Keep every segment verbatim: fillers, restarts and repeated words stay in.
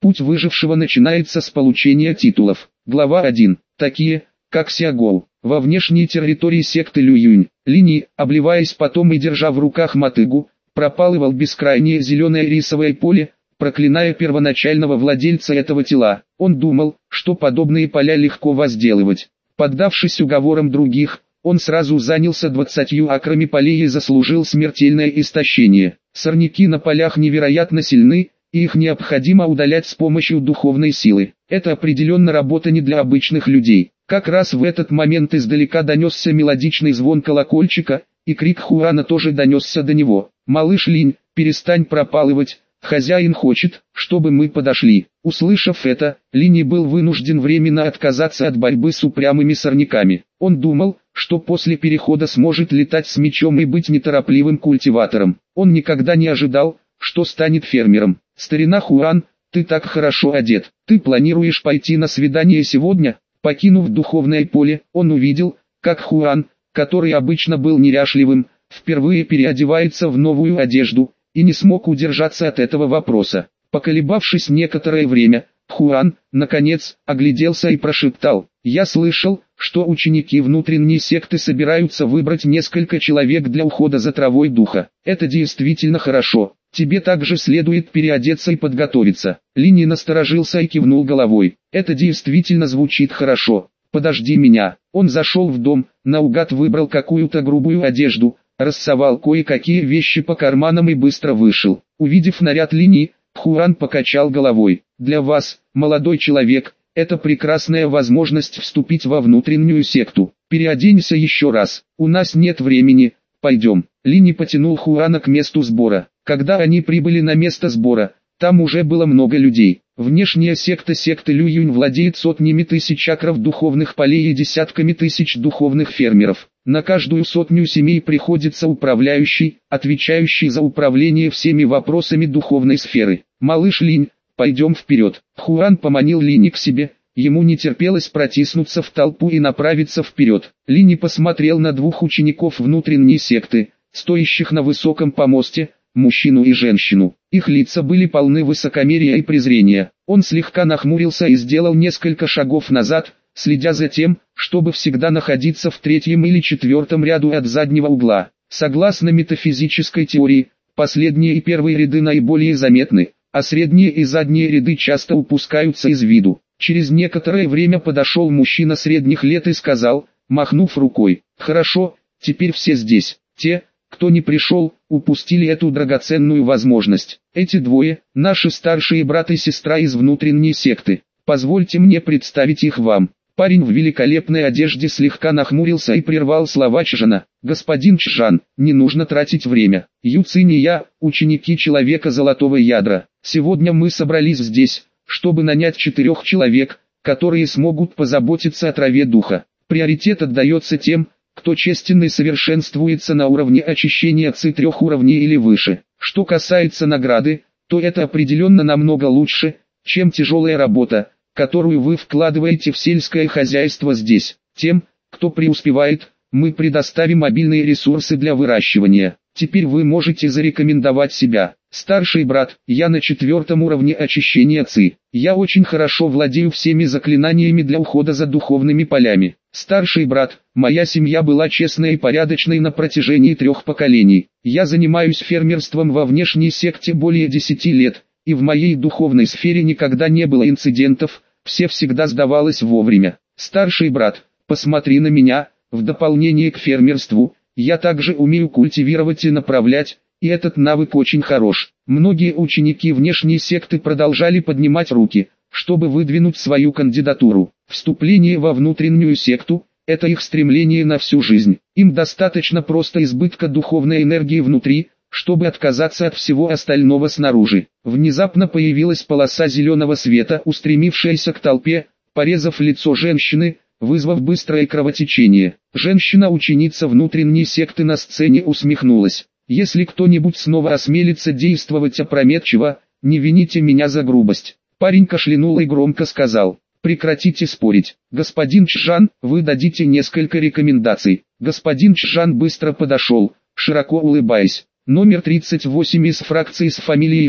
Путь выжившего начинается с получения титулов. Глава один. Такие, как Сиагол. Во внешней территории секты Лююнь, Линь, обливаясь потом и держа в руках мотыгу, пропалывал бескрайнее зеленое рисовое поле, проклиная первоначального владельца этого тела. Он думал, что подобные поля легко возделывать. Поддавшись уговорам других, он сразу занялся двадцатью акрами полей и заслужил смертельное истощение. Сорняки на полях невероятно сильны, и их необходимо удалять с помощью духовной силы. Это определенно работа не для обычных людей. Как раз в этот момент издалека донесся мелодичный звон колокольчика, и крик Хуана тоже донесся до него. «Малыш Линь, перестань пропалывать, хозяин хочет, чтобы мы подошли». Услышав это, Линь был вынужден временно отказаться от борьбы с упрямыми сорняками. Он думал, что после перехода сможет летать с мечом и быть неторопливым культиватором. Он никогда не ожидал, что станет фермером. «Старина Хуан, ты так хорошо одет. Ты планируешь пойти на свидание сегодня?» Покинув духовное поле, он увидел, как Хуан, который обычно был неряшливым, впервые переодевается в новую одежду, и не смог удержаться от этого вопроса. Поколебавшись некоторое время, Хуан, наконец, огляделся и прошептал: «Я слышал, что ученики внутренней секты собираются выбрать несколько человек для ухода за травой духа. Это действительно хорошо. Тебе также следует переодеться и подготовиться». Линь насторожился и кивнул головой. «Это действительно звучит хорошо. Подожди меня». Он зашел в дом, наугад выбрал какую-то грубую одежду, рассовал кое-какие вещи по карманам и быстро вышел. Увидев наряд Линь, Хуан покачал головой. «Для вас, молодой человек, это прекрасная возможность вступить во внутреннюю секту. Переоденься еще раз. У нас нет времени. Пойдем». Линь потянул Хуана к месту сбора. Когда они прибыли на место сбора, там уже было много людей. Внешняя секта секты Лююнь владеет сотнями тысяч акров духовных полей и десятками тысяч духовных фермеров. На каждую сотню семей приходится управляющий, отвечающий за управление всеми вопросами духовной сферы. «Малыш Линь, пойдем вперед». Хуан поманил Линь к себе, ему не терпелось протиснуться в толпу и направиться вперед. Линь посмотрел на двух учеников внутренней секты, стоящих на высоком помосте, мужчину и женщину. Их лица были полны высокомерия и презрения. Он слегка нахмурился и сделал несколько шагов назад, следя за тем, чтобы всегда находиться в третьем или четвертом ряду от заднего угла. Согласно метафизической теории, последние и первые ряды наиболее заметны, а средние и задние ряды часто упускаются из виду. Через некоторое время подошел мужчина средних лет и сказал, махнув рукой: «Хорошо, теперь все здесь. Те, кто не пришел, упустили эту драгоценную возможность. Эти двое – наши старшие брат и сестра из внутренней секты. Позвольте мне представить их вам». Парень в великолепной одежде слегка нахмурился и прервал слова Чжана. «Господин Чжан, не нужно тратить время. Ю Цинь и я, ученики Человека Золотого Ядра. Сегодня мы собрались здесь, чтобы нанять четырех человек, которые смогут позаботиться о траве духа. Приоритет отдается тем, кто честен и совершенствуется на уровне очищения ци трех уровней или выше. Что касается награды, то это определенно намного лучше, чем тяжелая работа, которую вы вкладываете в сельское хозяйство здесь. Тем, кто преуспевает, мы предоставим мобильные ресурсы для выращивания. Теперь вы можете зарекомендовать себя. Старший брат, я на четвертом уровне очищения ци. Я очень хорошо владею всеми заклинаниями для ухода за духовными полями. Старший брат, моя семья была честной и порядочной на протяжении трех поколений. Я занимаюсь фермерством во внешней секте более десяти лет, и в моей духовной сфере никогда не было инцидентов, все всегда сдавалось вовремя. Старший брат, посмотри на меня, в дополнение к фермерству, я также умею культивировать и направлять, и этот навык очень хорош. Многие ученики внешней секты продолжали поднимать руки, чтобы выдвинуть свою кандидатуру. Вступление во внутреннюю секту – это их стремление на всю жизнь. Им достаточно просто избытка духовной энергии внутри, чтобы отказаться от всего остального снаружи. Внезапно появилась полоса зеленого света, устремившаяся к толпе, порезав лицо женщины, вызвав быстрое кровотечение. Женщина-ученица внутренней секты на сцене усмехнулась. «Если кто-нибудь снова осмелится действовать опрометчиво, не вините меня за грубость». Парень кашлянул и громко сказал: «Прекратите спорить. Господин Чжан, вы дадите несколько рекомендаций». Господин Чжан быстро подошел, широко улыбаясь. «Номер тридцать восемь из фракции с фамилией Линь,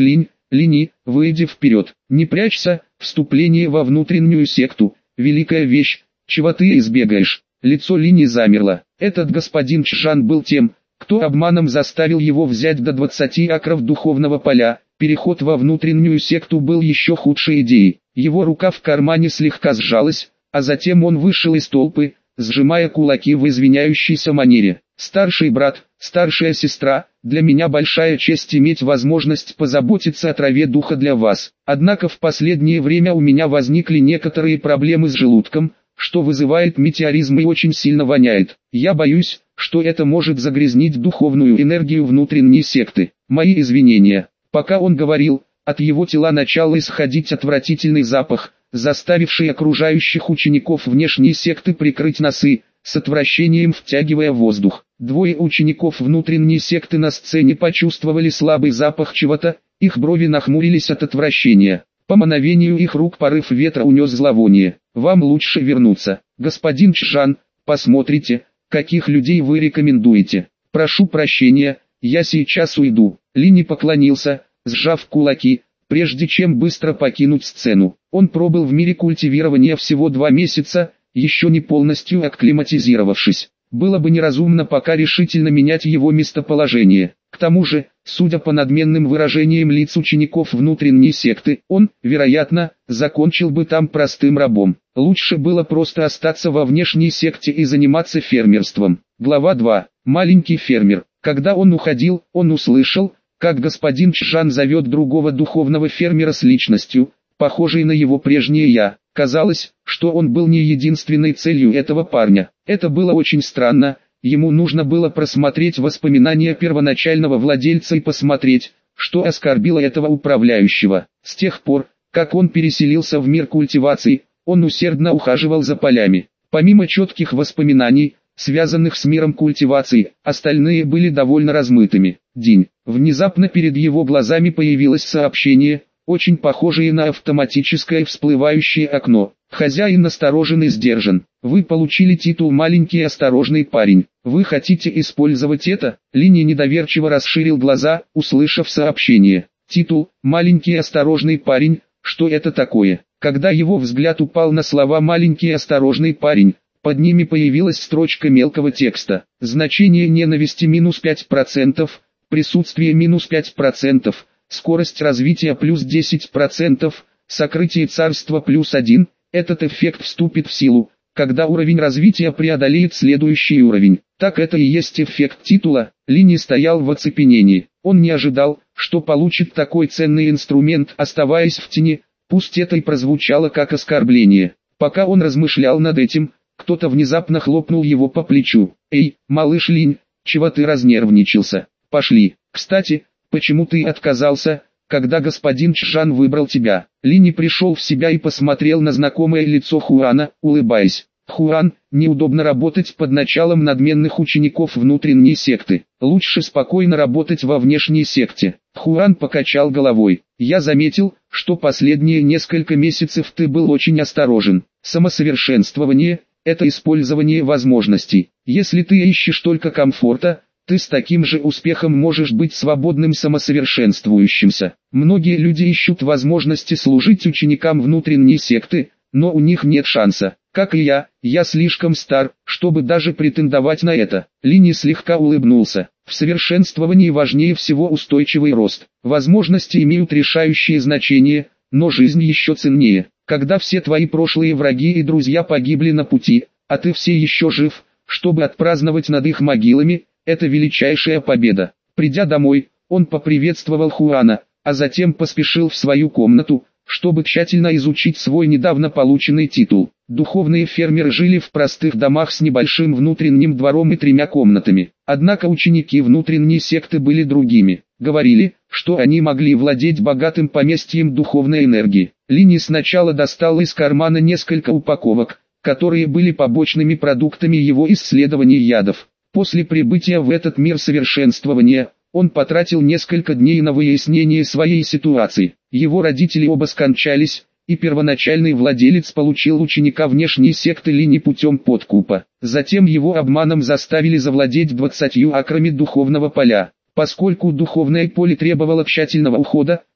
Лини, выйди вперед, не прячься, вступление во внутреннюю секту, великая вещь, чего ты избегаешь. Лицо Лини замерло. Этот господин Чжан был тем, кто обманом заставил его взять до двадцати акров духовного поля. Переход во внутреннюю секту был еще худшей идеей. Его рука в кармане слегка сжалась, а затем он вышел из толпы, сжимая кулаки в извиняющейся манере. «Старший брат, старшая сестра, для меня большая честь иметь возможность позаботиться о траве духа для вас. Однако в последнее время у меня возникли некоторые проблемы с желудком, что вызывает метеоризм и очень сильно воняет. Я боюсь, что это может загрязнить духовную энергию внутренней секты. Мои извинения». Пока он говорил, от его тела начал исходить отвратительный запах, заставивший окружающих учеников внешней секты прикрыть носы, с отвращением втягивая воздух. Двое учеников внутренней секты на сцене почувствовали слабый запах чего-то, их брови нахмурились от отвращения. По мановению их рук порыв ветра унес зловоние. «Вам лучше вернуться, господин Чжан, посмотрите, каких людей вы рекомендуете. Прошу прощения, я сейчас уйду». Лини поклонился, сжав кулаки, прежде чем быстро покинуть сцену. Он пробыл в мире культивирования всего два месяца, еще не полностью акклиматизировавшись. Было бы неразумно пока решительно менять его местоположение. К тому же, судя по надменным выражениям лиц учеников внутренней секты, он, вероятно, закончил бы там простым рабом. Лучше было просто остаться во внешней секте и заниматься фермерством. Глава два. Маленький фермер. Когда он уходил, он услышал, как господин Чжан зовет другого духовного фермера с личностью, похожей на его прежнее «я». Казалось, что он был не единственной целью этого парня. Это было очень странно, ему нужно было просмотреть воспоминания первоначального владельца и посмотреть, что оскорбило этого управляющего. С тех пор, как он переселился в мир культивации, он усердно ухаживал за полями. Помимо четких воспоминаний, связанных с миром культивации, остальные были довольно размытыми. День. Внезапно перед его глазами появилось сообщение, очень похожее на автоматическое всплывающее окно. Хозяин насторожен и сдержан. Вы получили титул «Маленький осторожный парень». Вы хотите использовать это? Лини недоверчиво расширил глаза, услышав сообщение. Титул «Маленький осторожный парень», что это такое? Когда его взгляд упал на слова «маленький осторожный парень», под ними появилась строчка мелкого текста. Значение ненависти минус пять процентов, присутствие минус пять процентов, скорость развития плюс десять процентов, сокрытие царства плюс один. Этот эффект вступит в силу, когда уровень развития преодолеет следующий уровень. Так это и есть эффект титула. Лини стоял в оцепенении. Он не ожидал, что получит такой ценный инструмент, оставаясь в тени, пусть это и прозвучало как оскорбление. Пока он размышлял над этим, кто-то внезапно хлопнул его по плечу. «Эй, малыш Линь, чего ты разнервничался? Пошли. Кстати, почему ты отказался, когда господин Чжан выбрал тебя?» Лини пришел в себя и посмотрел на знакомое лицо Хуана, улыбаясь. «Хуан, неудобно работать под началом надменных учеников внутренней секты. Лучше спокойно работать во внешней секте». Хуан покачал головой. «Я заметил, что последние несколько месяцев ты был очень осторожен. Самосовершенствование – это использование возможностей. Если ты ищешь только комфорта, ты с таким же успехом можешь быть свободным самосовершенствующимся. Многие люди ищут возможности служить ученикам внутренней секты, но у них нет шанса. Как и я, я слишком стар, чтобы даже претендовать на это». Лини слегка улыбнулся. В совершенствовании важнее всего устойчивый рост. Возможности имеют решающее значение, но жизнь еще ценнее. Когда все твои прошлые враги и друзья погибли на пути, а ты все еще жив, чтобы отпраздновать над их могилами, это величайшая победа. Придя домой, он поприветствовал Хуана, а затем поспешил в свою комнату, чтобы тщательно изучить свой недавно полученный титул. Духовные фермеры жили в простых домах с небольшим внутренним двором и тремя комнатами. Однако ученики внутренней секты были другими. Говорили, что они могли владеть богатым поместьем духовной энергии. Лини сначала достал из кармана несколько упаковок, которые были побочными продуктами его исследований ядов. После прибытия в этот мир совершенствования, он потратил несколько дней на выяснение своей ситуации. Его родители оба скончались, и первоначальный владелец получил ученика внешней секты Лини путем подкупа. Затем его обманом заставили завладеть двадцатью акрами духовного поля. Поскольку духовное поле требовало тщательного ухода,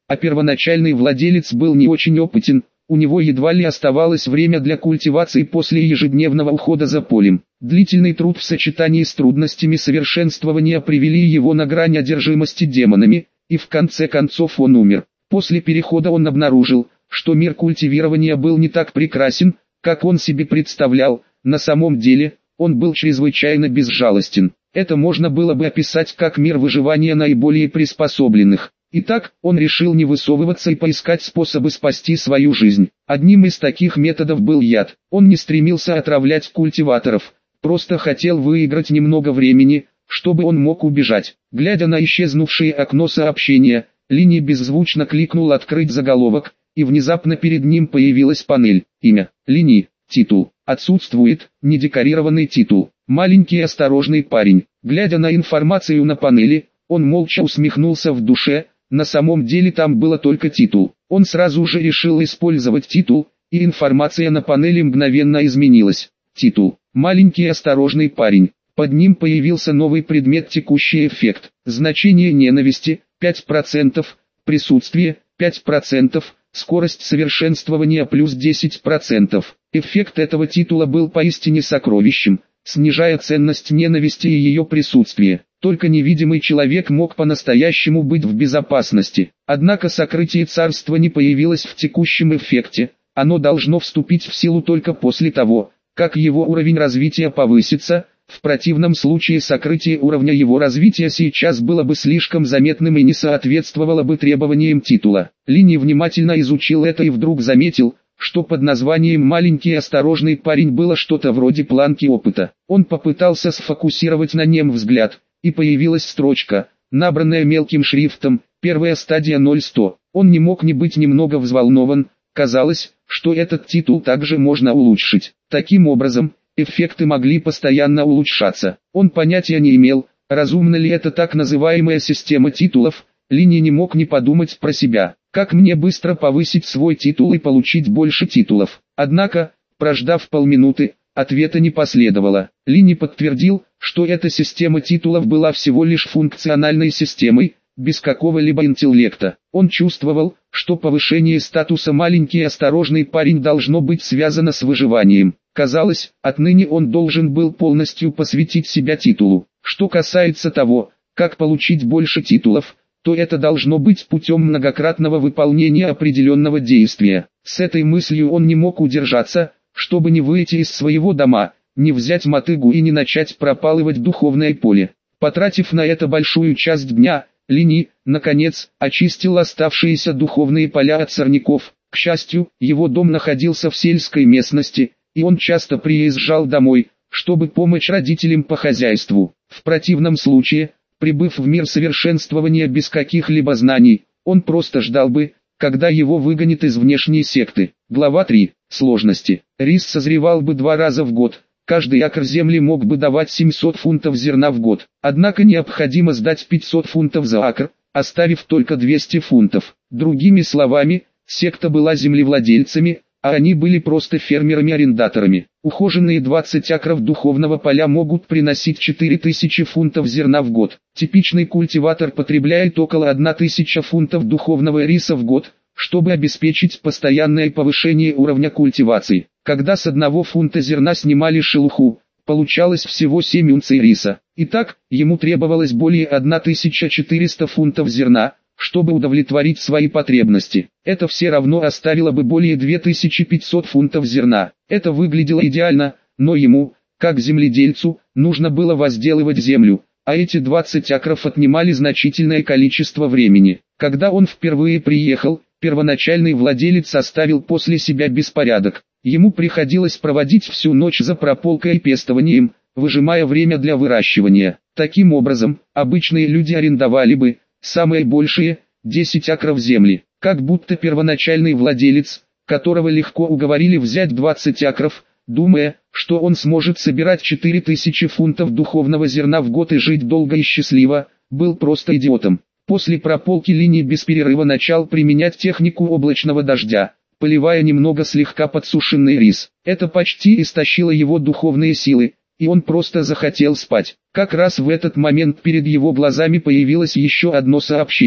а первоначальный владелец был не очень опытен, у него едва ли оставалось время для культивации после ежедневного ухода за полем. Длительный труд в сочетании с трудностями совершенствования привели его на грань одержимости демонами, и в конце концов он умер. После перехода он обнаружил, что мир культивирования был не так прекрасен, как он себе представлял. На самом деле, он был чрезвычайно безжалостен. Это можно было бы описать как мир выживания наиболее приспособленных. Итак, он решил не высовываться и поискать способы спасти свою жизнь. Одним из таких методов был яд. Он не стремился отравлять культиваторов, просто хотел выиграть немного времени, чтобы он мог убежать. Глядя на исчезнувшее окно сообщения, Лини беззвучно кликнул «Открыть заголовок», и внезапно перед ним появилась панель. Имя – Лини, титул – отсутствует, недекорированный титул. Маленький осторожный парень. Глядя на информацию на панели, он молча усмехнулся в душе. На самом деле там было только титул. Он сразу же решил использовать титул, и информация на панели мгновенно изменилась. Титул. Маленький осторожный парень. Под ним появился новый предмет текущий эффект. Значение ненависти пять процентов, присутствие пять процентов, скорость совершенствования плюс десять процентов. Эффект этого титула был поистине сокровищем, снижая ценность ненависти и ее присутствие. Только невидимый человек мог по-настоящему быть в безопасности. Однако сокрытие царства не появилось в текущем эффекте, оно должно вступить в силу только после того, как его уровень развития повысится. В противном случае сокрытие уровня его развития сейчас было бы слишком заметным и не соответствовало бы требованиям титула. Лини внимательно изучил это и вдруг заметил, что под названием «маленький осторожный парень» было что-то вроде планки опыта. Он попытался сфокусировать на нем взгляд, и появилась строчка, набранная мелким шрифтом, первая стадия ноль сто. Он не мог не быть немного взволнован, казалось, что этот титул также можно улучшить. Таким образом, эффекты могли постоянно улучшаться. Он понятия не имел, разумна ли это так называемая система титулов. Лини не мог не подумать про себя, как мне быстро повысить свой титул и получить больше титулов. Однако, прождав полминуты, ответа не последовало. Лини подтвердил, что эта система титулов была всего лишь функциональной системой, без какого-либо интеллекта. Он чувствовал, что повышение статуса «маленький осторожный парень» должно быть связано с выживанием. Казалось, отныне он должен был полностью посвятить себя титулу. Что касается того, как получить больше титулов, то это должно быть путем многократного выполнения определенного действия. С этой мыслью он не мог удержаться, чтобы не выйти из своего дома, не взять мотыгу и не начать пропалывать духовное поле. Потратив на это большую часть дня, Лини, наконец, очистил оставшиеся духовные поля от сорняков. К счастью, его дом находился в сельской местности, и он часто приезжал домой, чтобы помочь родителям по хозяйству. В противном случае, прибыв в мир совершенствования без каких-либо знаний, он просто ждал бы, когда его выгонят из внешней секты. Глава три. Сложности. Рис созревал бы два раза в год. Каждый акр земли мог бы давать семьсот фунтов зерна в год. Однако необходимо сдать пятьсот фунтов за акр, оставив только двести фунтов. Другими словами, секта была землевладельцами, а они были просто фермерами-арендаторами. Ухоженные двадцать акров духовного поля могут приносить четыре тысячи фунтов зерна в год. Типичный культиватор потребляет около тысячи фунтов духовного риса в год, чтобы обеспечить постоянное повышение уровня культивации. Когда с одного фунта зерна снимали шелуху, получалось всего семь унций риса. Итак, ему требовалось более тысячи четырёхсот фунтов зерна, чтобы удовлетворить свои потребности. Это все равно оставило бы более две тысячи пятьсот фунтов зерна. Это выглядело идеально, но ему, как земледельцу, нужно было возделывать землю, а эти двадцать акров отнимали значительное количество времени. Когда он впервые приехал, первоначальный владелец оставил после себя беспорядок. Ему приходилось проводить всю ночь за прополкой и пестованием, выжимая время для выращивания. Таким образом, обычные люди арендовали бы, самые большие, десять акров земли. Как будто первоначальный владелец, которого легко уговорили взять двадцать акров, думая, что он сможет собирать четыре тысячи фунтов духовного зерна в год и жить долго и счастливо, был просто идиотом. После прополки Лини без перерыва начал применять технику облачного дождя, поливая немного слегка подсушенный рис. Это почти истощило его духовные силы, и он просто захотел спать. Как раз в этот момент перед его глазами появилось еще одно сообщение.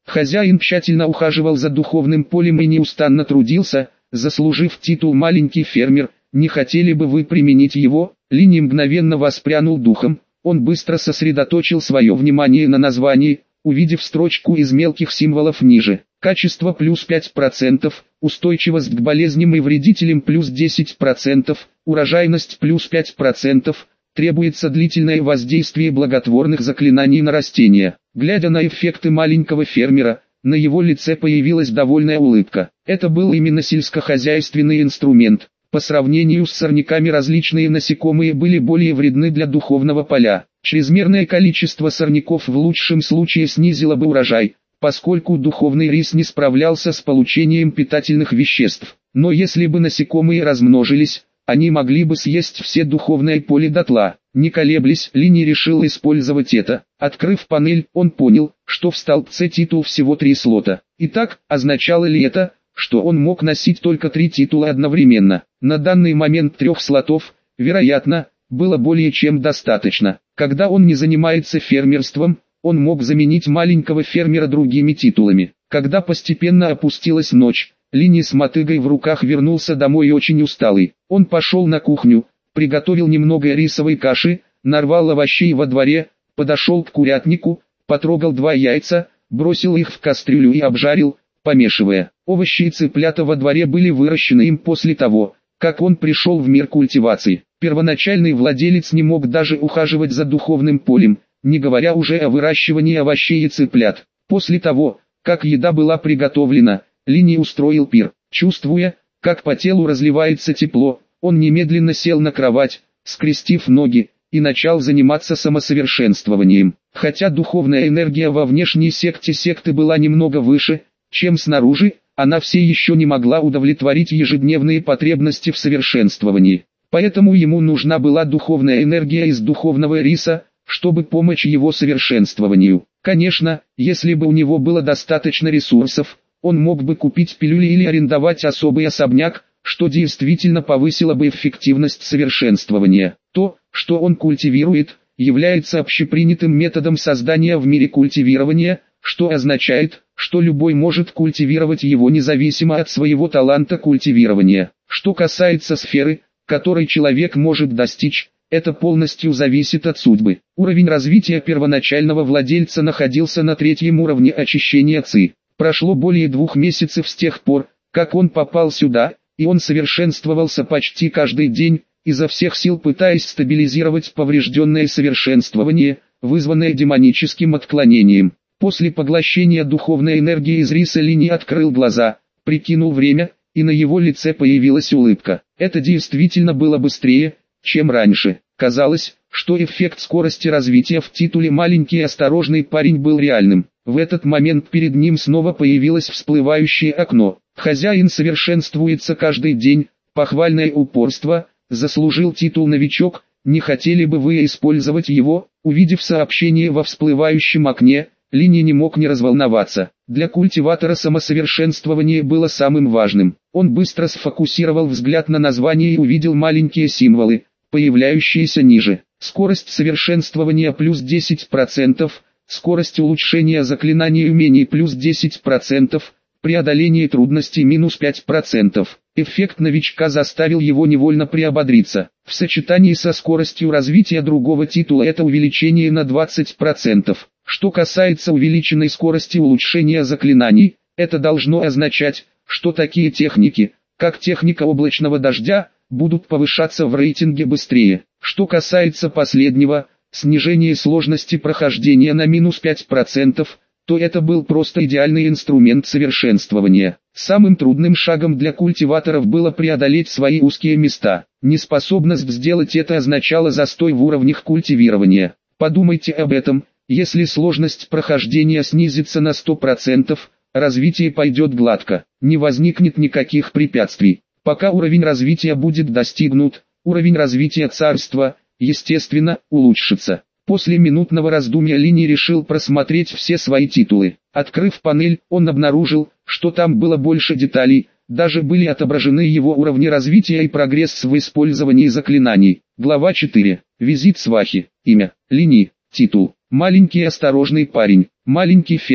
Хозяин тщательно ухаживал за духовным полем и неустанно трудился, заслужив титул «маленький фермер». Не хотели бы вы применить его? Лини мгновенно воспрянул духом. Он быстро сосредоточил свое внимание на названии, увидев строчку из мелких символов ниже. Качество плюс пять процентов, устойчивость к болезням и вредителям плюс десять процентов, урожайность плюс пять процентов, требуется длительное воздействие благотворных заклинаний на растения. Глядя на эффекты маленького фермера, на его лице появилась довольная улыбка. Это был именно сельскохозяйственный инструмент. По сравнению с сорняками различные насекомые были более вредны для духовного поля. Чрезмерное количество сорняков в лучшем случае снизило бы урожай, поскольку духовный рис не справлялся с получением питательных веществ. Но если бы насекомые размножились, они могли бы съесть все духовное поле дотла. Не колеблясь, Лини решил использовать это. Открыв панель, он понял, что в столбце титул всего три слота. Итак, означало ли это, что он мог носить только три титула одновременно? На данный момент трех слотов, вероятно, было более чем достаточно. Когда он не занимается фермерством, он мог заменить маленького фермера другими титулами. Когда постепенно опустилась ночь, Лини с мотыгой в руках вернулся домой очень усталый. Он пошел на кухню, приготовил немного рисовой каши, нарвал овощей во дворе, подошел к курятнику, потрогал два яйца, бросил их в кастрюлю и обжарил, помешивая. Овощи и цыплята во дворе были выращены им после того, как он пришел в мир культивации. Первоначальный владелец не мог даже ухаживать за духовным полем, не говоря уже о выращивании овощей и цыплят. После того, как еда была приготовлена, Лини устроил пир. Чувствуя, как по телу разливается тепло, он немедленно сел на кровать, скрестив ноги, и начал заниматься самосовершенствованием. Хотя духовная энергия во внешней секте секты была немного выше, чем снаружи, она все еще не могла удовлетворить ежедневные потребности в совершенствовании. Поэтому ему нужна была духовная энергия из духовного риса, чтобы помочь его совершенствованию. Конечно, если бы у него было достаточно ресурсов, он мог бы купить пилюли или арендовать особый особняк, что действительно повысило бы эффективность совершенствования. То, что он культивирует, является общепринятым методом создания в мире культивирования, что означает, что любой может культивировать его независимо от своего таланта культивирования. Что касается сферы, которой человек может достичь, это полностью зависит от судьбы. Уровень развития первоначального владельца находился на третьем уровне очищения ци. Прошло более двух месяцев с тех пор, как он попал сюда, и он совершенствовался почти каждый день, изо всех сил пытаясь стабилизировать поврежденное совершенствование, вызванное демоническим отклонением. После поглощения духовной энергии из риса Лини открыл глаза, прикинул время, и на его лице появилась улыбка. Это действительно было быстрее, чем раньше. Казалось, что эффект скорости развития в титуле «маленький и осторожный парень» был реальным. В этот момент перед ним снова появилось всплывающее окно. Хозяин совершенствуется каждый день, похвальное упорство, заслужил титул «новичок», не хотели бы вы использовать его? Увидев сообщение во всплывающем окне, Лини не мог не разволноваться. Для культиватора самосовершенствование было самым важным. Он быстро сфокусировал взгляд на название и увидел маленькие символы, появляющиеся ниже. Скорость совершенствования плюс десять процентов, скорость улучшения заклинаний и умений плюс десять процентов, преодоление трудностей минус пять процентов. Эффект новичка заставил его невольно приободриться. В сочетании со скоростью развития другого титула это увеличение на двадцать процентов. Что касается увеличенной скорости улучшения заклинаний, это должно означать, что такие техники, как техника облачного дождя, будут повышаться в рейтинге быстрее. Что касается последнего, снижение сложности прохождения на минус пять процентов, то это был просто идеальный инструмент совершенствования. Самым трудным шагом для культиваторов было преодолеть свои узкие места. Неспособность сделать это означала застой в уровнях культивирования. Подумайте об этом, если сложность прохождения снизится на сто процентов, развитие пойдет гладко, не возникнет никаких препятствий. Пока уровень развития будет достигнут, уровень развития царства, естественно, улучшится. После минутного раздумья Лини решил просмотреть все свои титулы. Открыв панель, он обнаружил, что там было больше деталей, даже были отображены его уровни развития и прогресс в использовании заклинаний. Глава четыре. Визит свахи. Имя. Лини. Титул. Маленький осторожный парень. Маленький фермер.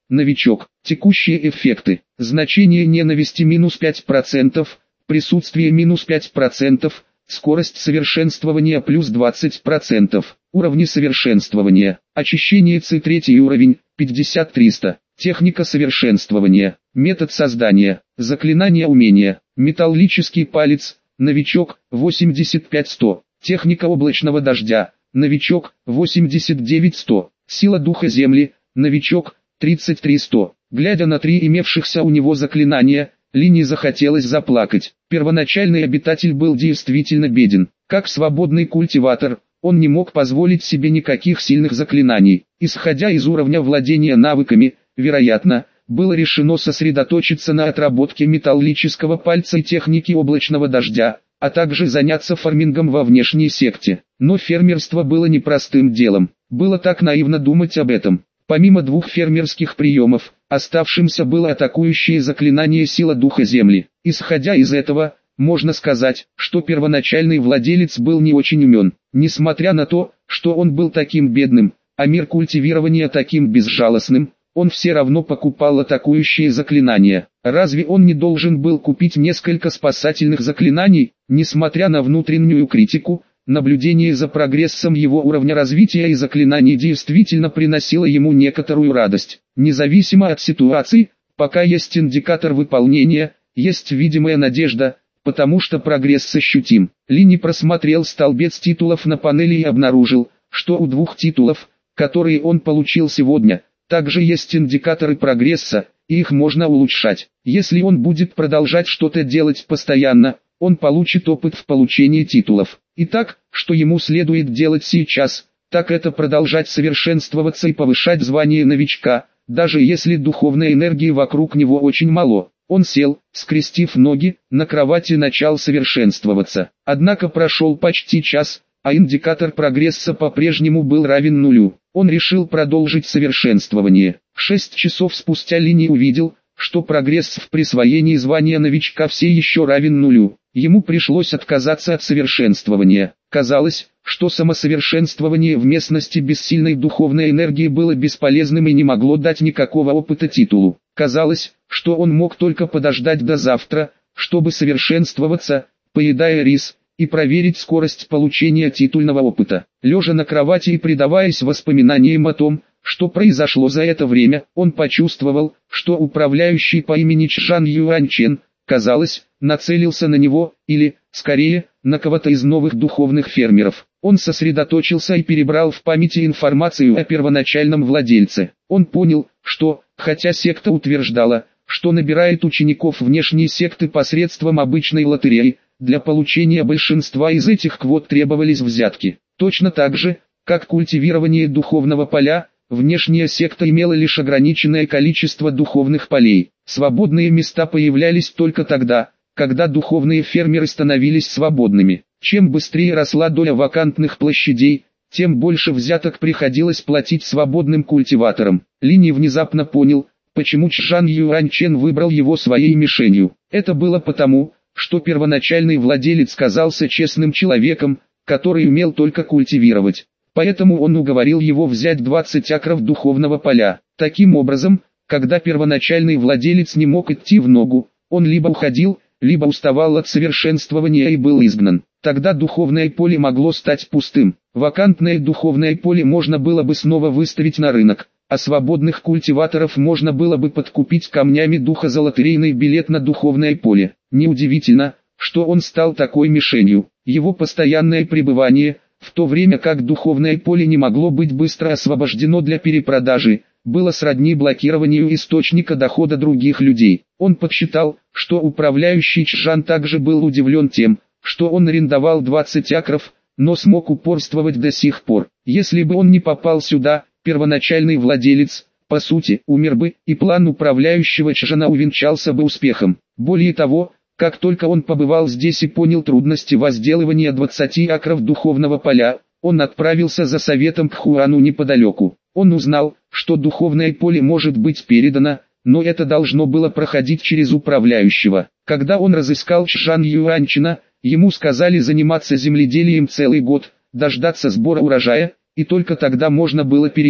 новичок. Текущие эффекты. Значение ненависти минус пять процентов, присутствие минус пять процентов, скорость совершенствования плюс двадцать процентов. Уровни совершенствования. Очищение Ци третий уровень, пятьдесят триста. Техника совершенствования. Метод создания. Заклинание умения. Металлический палец. Новичок, восемьдесят пять сто. Техника облачного дождя. Новичок, восемьдесят девять сто. Сила духа земли. Новичок, тридцать три сто. Глядя на три имевшихся у него заклинания, Лине захотелось заплакать. Первоначальный обитатель был действительно беден. Как свободный культиватор, он не мог позволить себе никаких сильных заклинаний. Исходя из уровня владения навыками, вероятно, было решено сосредоточиться на отработке металлического пальца и техники облачного дождя, а также заняться фармингом во внешней секте. Но фермерство было непростым делом. Было так наивно думать об этом. Помимо двух фермерских приемов, оставшимся было атакующее заклинание сила духа земли. Исходя из этого, можно сказать, что первоначальный владелец был не очень умен. Несмотря на то, что он был таким бедным, а мир культивирования таким безжалостным, он все равно покупал атакующие заклинания. Разве он не должен был купить несколько спасательных заклинаний? Несмотря на внутреннюю критику, наблюдение за прогрессом его уровня развития и заклинаний действительно приносило ему некоторую радость. Независимо от ситуации, пока есть индикатор выполнения, есть видимая надежда, потому что прогресс ощутим. Лини просмотрел столбец титулов на панели и обнаружил, что у двух титулов, которые он получил сегодня, также есть индикаторы прогресса, и их можно улучшать. Если он будет продолжать что-то делать постоянно, он получит опыт в получении титулов. Итак, что ему следует делать сейчас, так это продолжать совершенствоваться и повышать звание новичка, даже если духовной энергии вокруг него очень мало. Он сел, скрестив ноги, на кровати и начал совершенствоваться. Однако прошел почти час, а индикатор прогресса по-прежнему был равен нулю. Он решил продолжить совершенствование. Шесть часов спустя Лини увидел, что прогресс в присвоении звания новичка все еще равен нулю. Ему пришлось отказаться от совершенствования. Казалось, что самосовершенствование в местности без сильной духовной энергии было бесполезным и не могло дать никакого опыта титулу. Казалось, что он мог только подождать до завтра, чтобы совершенствоваться, поедая рис, и проверить скорость получения титульного опыта. Лежа на кровати и предаваясь воспоминаниям о том, что произошло за это время, он почувствовал, что управляющий по имени Чжан Юаньчен, казалось, нацелился на него, или, скорее, на кого-то из новых духовных фермеров. Он сосредоточился и перебрал в памяти информацию о первоначальном владельце. Он понял, что, хотя секта утверждала, что набирает учеников внешней секты посредством обычной лотереи, для получения большинства из этих квот требовались взятки. Точно так же, как культивирование духовного поля, внешняя секта имела лишь ограниченное количество духовных полей. Свободные места появлялись только тогда, когда духовные фермеры становились свободными. Чем быстрее росла доля вакантных площадей, тем больше взяток приходилось платить свободным культиваторам. Лини внезапно понял, почему Чжан Юаньчен выбрал его своей мишенью. Это было потому, что первоначальный владелец казался честным человеком, который умел только культивировать. Поэтому он уговорил его взять двадцать акров духовного поля. Таким образом, когда первоначальный владелец не мог идти в ногу, он либо уходил, либо уставал от совершенствования и был изгнан. Тогда духовное поле могло стать пустым. Вакантное духовное поле можно было бы снова выставить на рынок, а свободных культиваторов можно было бы подкупить камнями духа за лотерейный билет на духовное поле. Неудивительно, что он стал такой мишенью. Его постоянное пребывание, в то время как духовное поле не могло быть быстро освобождено для перепродажи, было сродни блокированию источника дохода других людей. Он подсчитал, что управляющий Чжан также был удивлен тем, что он арендовал двадцать акров, но смог упорствовать до сих пор. Если бы он не попал сюда, первоначальный владелец, по сути, умер бы, и план управляющего Чжана увенчался бы успехом. Более того, как только он побывал здесь и понял трудности возделывания двадцати акров духовного поля, он отправился за советом к Хуану неподалеку. Он узнал, что духовное поле может быть передано, но это должно было проходить через управляющего. Когда он разыскал Чжан Юаньчена, ему сказали заниматься земледелием целый год, дождаться сбора урожая, и только тогда можно было перейти.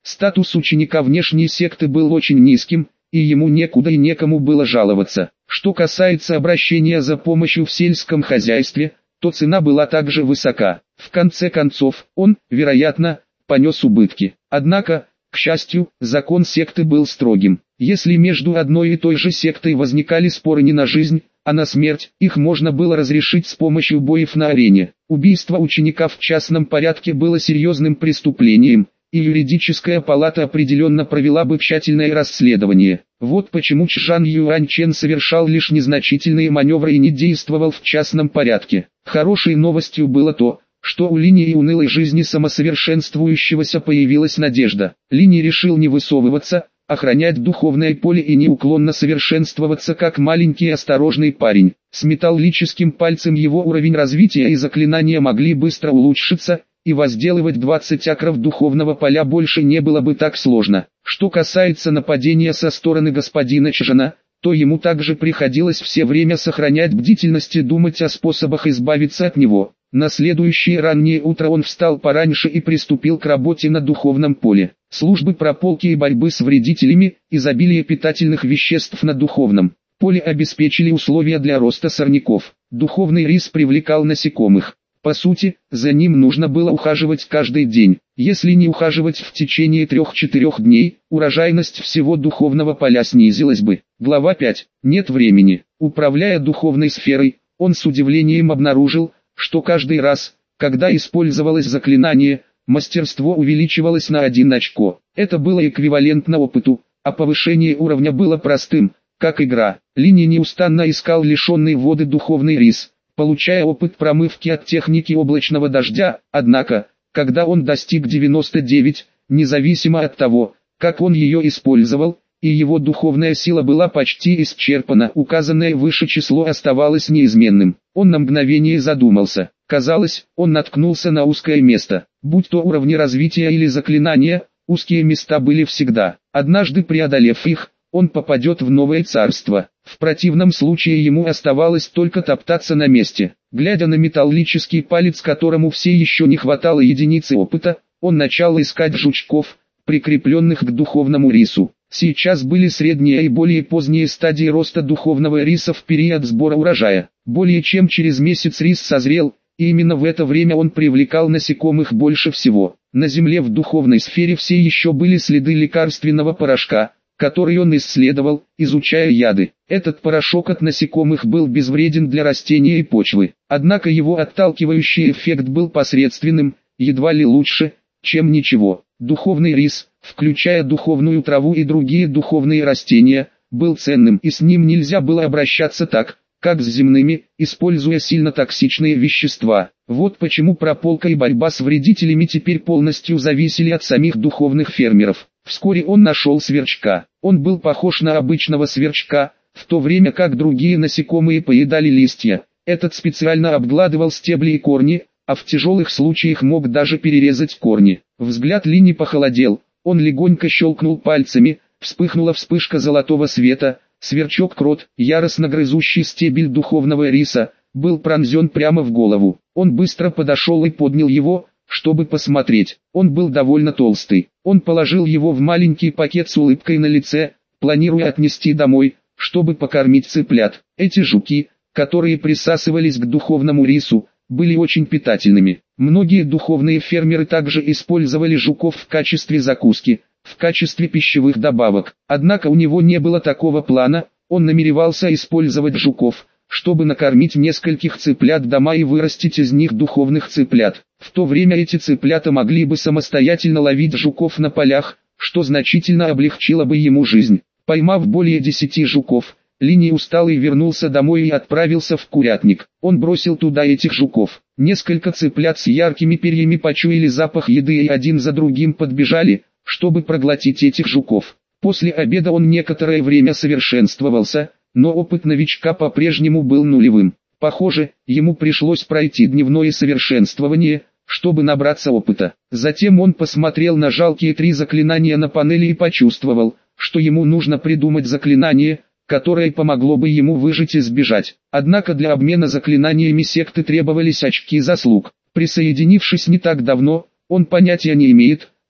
Статус ученика внешней секты был очень низким, и ему некуда и некому было жаловаться. Что касается обращения за помощью в сельском хозяйстве, то цена была также высока. В конце концов, он, вероятно, понес убытки. Однако, к счастью, закон секты был строгим. Если между одной и той же сектой возникали споры не на жизнь, а на смерть, их можно было разрешить с помощью боев на арене. Убийство ученика в частном порядке было серьезным преступлением, и юридическая палата определенно провела бы тщательное расследование. Вот почему Чжан Юаньчен совершал лишь незначительные маневры и не действовал в частном порядке. Хорошей новостью было то, что у Лини и унылой жизни самосовершенствующегося появилась надежда. Лини решил не высовываться, охранять духовное поле и неуклонно совершенствоваться как маленький осторожный парень. С металлическим пальцем его уровень развития и заклинания могли быстро улучшиться, и возделывать двадцать акров духовного поля больше не было бы так сложно. Что касается нападения со стороны господина Чжана, то ему также приходилось все время сохранять бдительность и думать о способах избавиться от него. На следующее раннее утро он встал пораньше и приступил к работе на духовном поле. Службы прополки и борьбы с вредителями, изобилие питательных веществ на духовном поле обеспечили условия для роста сорняков. Духовный рис привлекал насекомых. По сути, за ним нужно было ухаживать каждый день. Если не ухаживать в течение трех-четырех дней, урожайность всего духовного поля снизилась бы. Глава пять. Нет времени. Управляя духовной сферой, он с удивлением обнаружил, что каждый раз, когда использовалось заклинание, мастерство увеличивалось на один очко. Это было эквивалентно опыту, а повышение уровня было простым, как игра. Лини неустанно искал лишенный воды духовный рис, получая опыт промывки от техники облачного дождя, однако, когда он достиг девяноста девяти, независимо от того, как он ее использовал, и его духовная сила была почти исчерпана, указанное выше число оставалось неизменным. Он на мгновение задумался. Казалось, он наткнулся на узкое место. Будь то уровни развития или заклинания, узкие места были всегда. Однажды преодолев их, он попадет в новое царство. В противном случае ему оставалось только топтаться на месте. Глядя на металлический палец, которому все еще не хватало единицы опыта, он начал искать жучков, прикрепленных к духовному рису. Сейчас были средние и более поздние стадии роста духовного риса в период сбора урожая. Более чем через месяц рис созрел, и именно в это время он привлекал насекомых больше всего. На земле в духовной сфере все еще были следы лекарственного порошка, который он исследовал, изучая яды. Этот порошок от насекомых был безвреден для растения и почвы. Однако его отталкивающий эффект был посредственным, едва ли лучше, чем ничего. Духовный рис, включая духовную траву и другие духовные растения, был ценным, и с ним нельзя было обращаться так, как с земными, используя сильно токсичные вещества. Вот почему прополка и борьба с вредителями теперь полностью зависели от самих духовных фермеров. Вскоре он нашел сверчка. Он был похож на обычного сверчка, в то время как другие насекомые поедали листья. Этот специально обгладывал стебли и корни, а в тяжелых случаях мог даже перерезать корни. Взгляд Лини похолодел, он легонько щелкнул пальцами, вспыхнула вспышка золотого света, сверчок-крот, яростно грызущий стебель духовного риса, был пронзен прямо в голову. Он быстро подошел и поднял его, чтобы посмотреть. Он был довольно толстый. Он положил его в маленький пакет с улыбкой на лице, планируя отнести домой, чтобы покормить цыплят. Эти жуки, которые присасывались к духовному рису, были очень питательными. Многие духовные фермеры также использовали жуков в качестве закуски, в качестве пищевых добавок. Однако у него не было такого плана, он намеревался использовать жуков, чтобы накормить нескольких цыплят дома и вырастить из них духовных цыплят. В то время эти цыплята могли бы самостоятельно ловить жуков на полях, что значительно облегчило бы ему жизнь. Поймав более десяти жуков, Лини усталый вернулся домой и отправился в курятник. Он бросил туда этих жуков. Несколько цыплят с яркими перьями почуяли запах еды и один за другим подбежали, чтобы проглотить этих жуков. После обеда он некоторое время совершенствовался, но опыт новичка по-прежнему был нулевым. Похоже, ему пришлось пройти дневное совершенствование, чтобы набраться опыта. Затем он посмотрел на жалкие три заклинания на панели и почувствовал, что ему нужно придумать заклинание, которое помогло бы ему выжить и сбежать. Однако для обмена заклинаниями секты требовались очки заслуг. Присоединившись не так давно, он понятия не имеет,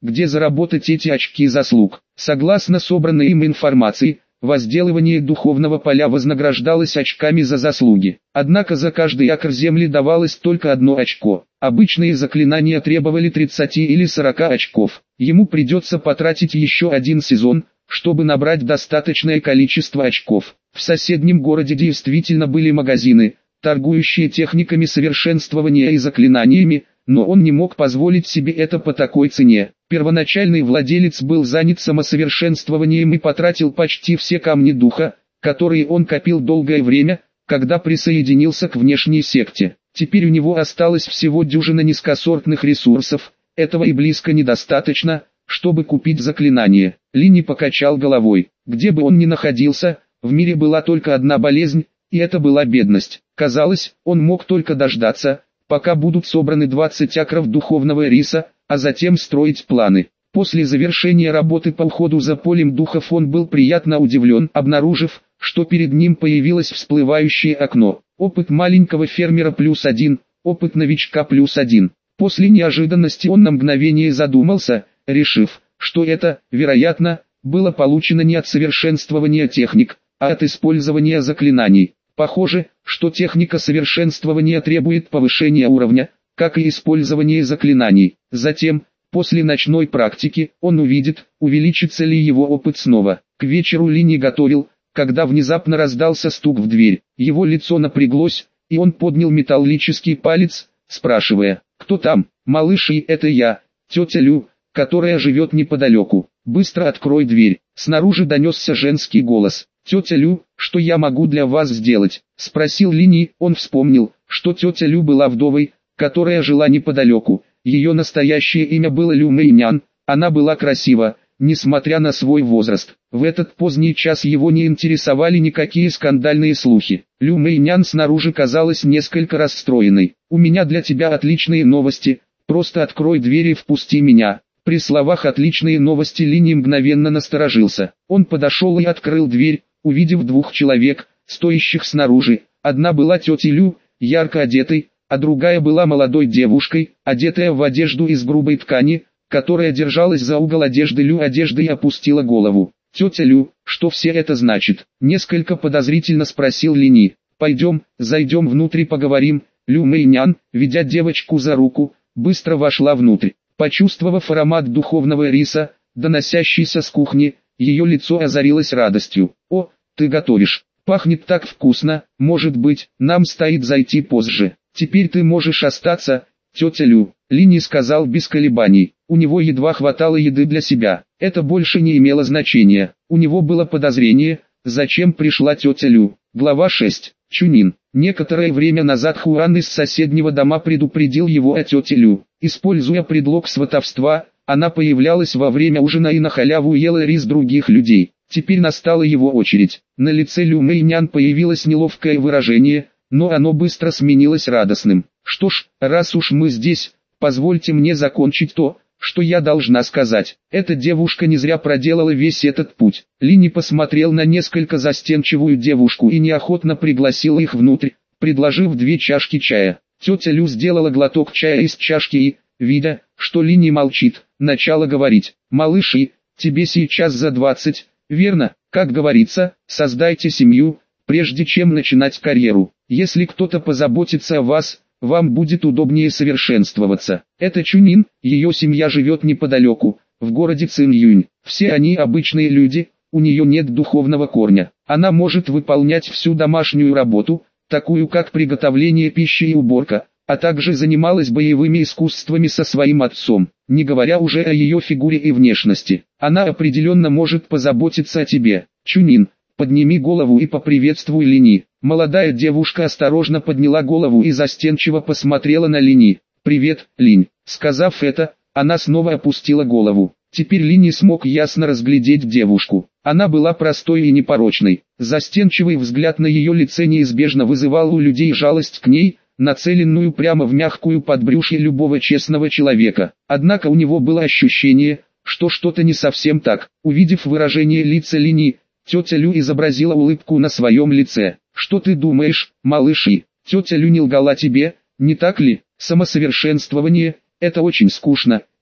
где заработать эти очки заслуг. Согласно собранной им информации, возделывание духовного поля вознаграждалось очками за заслуги. Однако за каждый акр земли давалось только одно очко. Обычные заклинания требовали тридцати или сорока очков. Ему придется потратить еще один сезон, чтобы набрать достаточное количество очков. В соседнем городе действительно были магазины, торгующие техниками совершенствования и заклинаниями, но он не мог позволить себе это по такой цене. Первоначальный владелец был занят самосовершенствованием и потратил почти все камни духа, которые он копил долгое время, когда присоединился к внешней секте. Теперь у него осталось всего дюжина низкосортных ресурсов, этого и близко недостаточно, чтобы купить заклинание. Лини покачал головой. Где бы он ни находился, в мире была только одна болезнь, и это была бедность. Казалось, он мог только дождаться, пока будут собраны двадцать акров духовного риса, а затем строить планы. После завершения работы по уходу за полем духов он был приятно удивлен, обнаружив, что перед ним появилось всплывающее окно. Опыт маленького фермера плюс один, опыт новичка плюс один. После неожиданности он на мгновение задумался, решив, что это, вероятно, было получено не от совершенствования техник, а от использования заклинаний. Похоже, что техника совершенствования требует повышения уровня, как и использование заклинаний. Затем, после ночной практики, он увидит, увеличится ли его опыт снова. К вечеру Лини готовил, когда внезапно раздался стук в дверь. Его лицо напряглось, и он поднял металлический палец, спрашивая: «Кто там?» «Малыш, и это я, тетя Лю, которая живет неподалеку. Быстро открой дверь». Снаружи донесся женский голос. «Тетя Лю, что я могу для вас сделать?» — спросил Лини. Он вспомнил, что тетя Лю была вдовой, которая жила неподалеку. Ее настоящее имя было Лю Мэйнян. Она была красива, несмотря на свой возраст. В этот поздний час его не интересовали никакие скандальные слухи. Лю Мэйнян снаружи казалась несколько расстроенной. «У меня для тебя отличные новости, просто открой дверь и впусти меня». При словах «отличные новости» Лини мгновенно насторожился. Он подошел и открыл дверь, увидев двух человек, стоящих снаружи. Одна была тетей Лю, ярко одетой, а другая была молодой девушкой, одетая в одежду из грубой ткани, которая держалась за угол одежды Лю одежды и опустила голову. «Тетя Лю, что все это значит?» — несколько подозрительно спросил Лини. «Пойдем, зайдем внутрь и поговорим». Лю Мэйнян, ведя девочку за руку, быстро вошла внутрь. Почувствовав аромат духовного риса, доносящийся с кухни, ее лицо озарилось радостью. «О, ты готовишь. Пахнет так вкусно, может быть, нам стоит зайти позже. Теперь ты можешь остаться, тетя Лю», — Лини сказал без колебаний. У него едва хватало еды для себя. Это больше не имело значения. У него было подозрение, зачем пришла тетя Лю. Глава шесть. Чунин. Некоторое время назад Хуан из соседнего дома предупредил его о тете Лю. Используя предлог сватовства, она появлялась во время ужина и на халяву ела рис других людей. Теперь настала его очередь. На лице Лю Мэйнян появилось неловкое выражение, но оно быстро сменилось радостным. «Что ж, раз уж мы здесь, позвольте мне закончить то, что я должна сказать». Эта девушка не зря проделала весь этот путь. Лини посмотрел на несколько застенчивую девушку и неохотно пригласил их внутрь, предложив две чашки чая. Тетя Лю сделала глоток чая из чашки и, видя, что Лини молчит, начала говорить: «Малыш, и тебе сейчас за двадцать, верно? Как говорится, создайте семью, прежде чем начинать карьеру. Если кто-то позаботится о вас, вам будет удобнее совершенствоваться». Это Чунин, ее семья живет неподалеку, в городе Цинъюнь. Все они обычные люди, у нее нет духовного корня. Она может выполнять всю домашнюю работу, такую как приготовление пищи и уборка, а также занималась боевыми искусствами со своим отцом, не говоря уже о ее фигуре и внешности. Она определенно может позаботиться о тебе. Чунин, подними голову и поприветствуй Лини. Молодая девушка осторожно подняла голову и застенчиво посмотрела на Лини. «Привет, Линь». Сказав это, она снова опустила голову. Теперь Лини смог ясно разглядеть девушку. Она была простой и непорочной. Застенчивый взгляд на ее лице неизбежно вызывал у людей жалость к ней, нацеленную прямо в мягкую подбрюшье любого честного человека. Однако у него было ощущение, что что-то не совсем так. Увидев выражение лица Лини, тетя Лю изобразила улыбку на своем лице. «Что ты думаешь, малыш? И тетя Лю не лгала тебе, не так ли? Самосовершенствование – это очень скучно,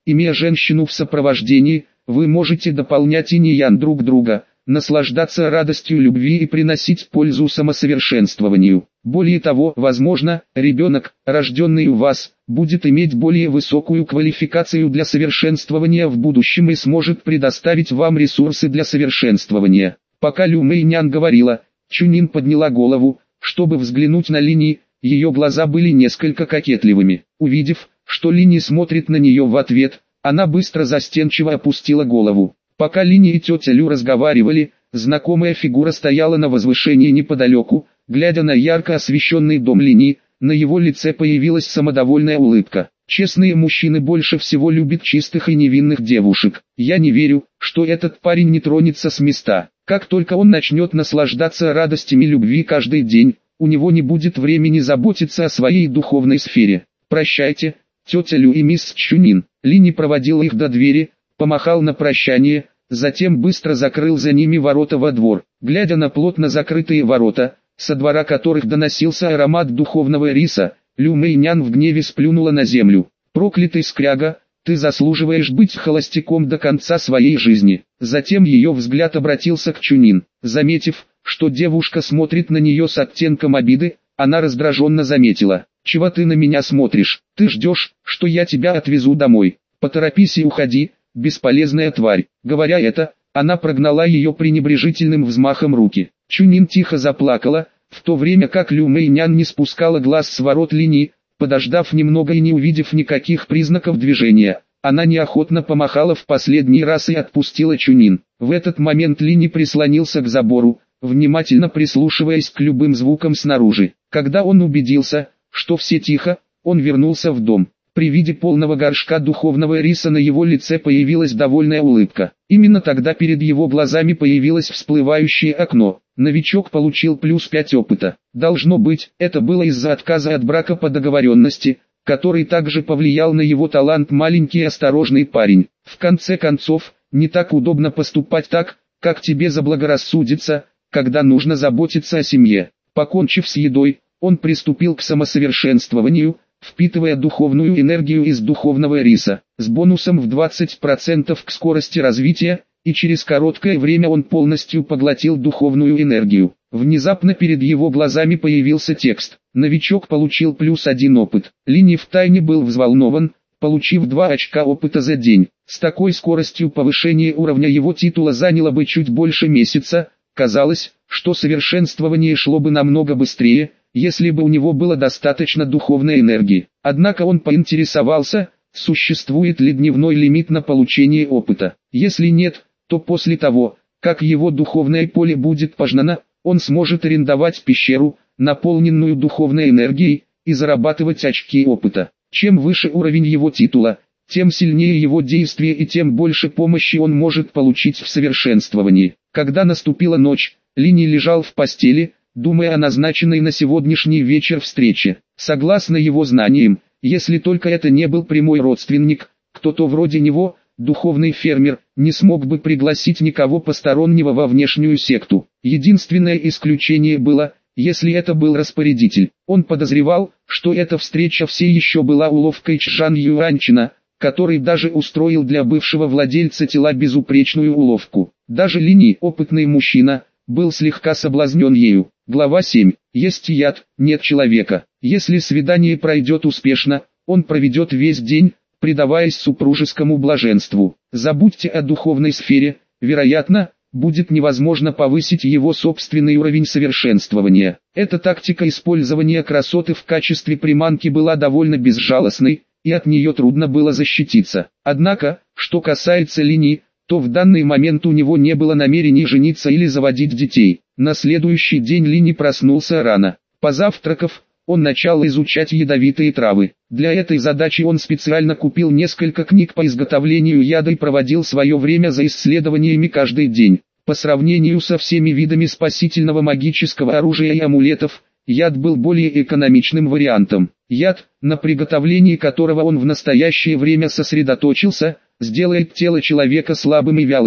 Имея женщину в сопровождении, вы можете дополнять инь и ян друг друга, наслаждаться радостью любви и приносить пользу самосовершенствованию. Более того, возможно, ребенок, рожденный у вас, будет иметь более высокую квалификацию для совершенствования в будущем и сможет предоставить вам ресурсы для совершенствования. Пока Лю Мэйнян говорила, Чунин подняла голову, чтобы взглянуть на Линь. Ее глаза были несколько кокетливыми. Увидев, что Линь смотрит на нее в ответ, она быстро застенчиво опустила голову. Пока Линь и тетя Лю разговаривали, знакомая фигура стояла на возвышении неподалеку, глядя на ярко освещенный дом Линь. На его лице появилась самодовольная улыбка. Честные мужчины больше всего любят чистых и невинных девушек. Я не верю, что этот парень не тронется с места. Как только он начнет наслаждаться радостями любви каждый день, у него не будет времени заботиться о своей духовной сфере. Прощайте, тетя Лю и мисс Чунин. Линь проводил их до двери, помахал на прощание, затем быстро закрыл за ними ворота во двор. Глядя на плотно закрытые ворота, со двора которых доносился аромат духовного риса, Лю Мэйнян в гневе сплюнула на землю. «Проклятый скряга, ты заслуживаешь быть холостяком до конца своей жизни». Затем ее взгляд обратился к Чунин. Заметив, что девушка смотрит на нее с оттенком обиды, она раздраженно заметила: «Чего ты на меня смотришь? Ты ждешь, что я тебя отвезу домой? Поторопись и уходи, бесполезная тварь». Говоря это, она прогнала ее пренебрежительным взмахом руки. Чунин тихо заплакала, в то время как Лю Мэйнян не спускала глаз с ворот Линь. Подождав немного и не увидев никаких признаков движения, она неохотно помахала в последний раз и отпустила Чунин. В этот момент Линь прислонился к забору, внимательно прислушиваясь к любым звукам снаружи. Когда он убедился, что все тихо, он вернулся в дом. При виде полного горшка духовного риса на его лице появилась довольная улыбка. Именно тогда перед его глазами появилось всплывающее окно. Новичок получил плюс пять опыта. Должно быть, это было из-за отказа от брака по договоренности, который также повлиял на его талант маленький и осторожный парень. В конце концов, не так удобно поступать так, как тебе заблагорассудится, когда нужно заботиться о семье. Покончив с едой, он приступил к самосовершенствованию, впитывая духовную энергию из духовного риса, с бонусом в двадцать процентов к скорости развития, и через короткое время он полностью поглотил духовную энергию. Внезапно перед его глазами появился текст. Новичок получил плюс один опыт. Линь втайне был взволнован, получив два очка опыта за день. С такой скоростью повышение уровня его титула заняло бы чуть больше месяца. Казалось, что совершенствование шло бы намного быстрее, если бы у него было достаточно духовной энергии. Однако он поинтересовался, существует ли дневной лимит на получение опыта. Если нет, то после того, как его духовное поле будет пожнано, он сможет арендовать пещеру, наполненную духовной энергией, и зарабатывать очки опыта. Чем выше уровень его титула, тем сильнее его действие и тем больше помощи он может получить в совершенствовании. Когда наступила ночь, Линь лежал в постели, думая о назначенной на сегодняшний вечер встрече. Согласно его знаниям, если только это не был прямой родственник, кто-то вроде него, духовный фермер, не смог бы пригласить никого постороннего во внешнюю секту. Единственное исключение было, если это был распорядитель. Он подозревал, что эта встреча все еще была уловкой Чжан Юаньчина, который даже устроил для бывшего владельца тела безупречную уловку. Даже Линь, опытный мужчина, был слегка соблазнен ею. Глава семь. Есть яд, нет человека. Если свидание пройдет успешно, он проведет весь день, предаваясь супружескому блаженству. Забудьте о духовной сфере, вероятно, будет невозможно повысить его собственный уровень совершенствования. Эта тактика использования красоты в качестве приманки была довольно безжалостной, и от нее трудно было защититься. Однако, что касается Линь, то в данный момент у него не было намерений жениться или заводить детей. На следующий день Линь проснулся рано. Позавтракав, он начал изучать ядовитые травы. Для этой задачи он специально купил несколько книг по изготовлению яда и проводил свое время за исследованиями каждый день. По сравнению со всеми видами спасительного магического оружия и амулетов, яд был более экономичным вариантом. Яд, на приготовлении которого он в настоящее время сосредоточился, сделает тело человека слабым и вялым,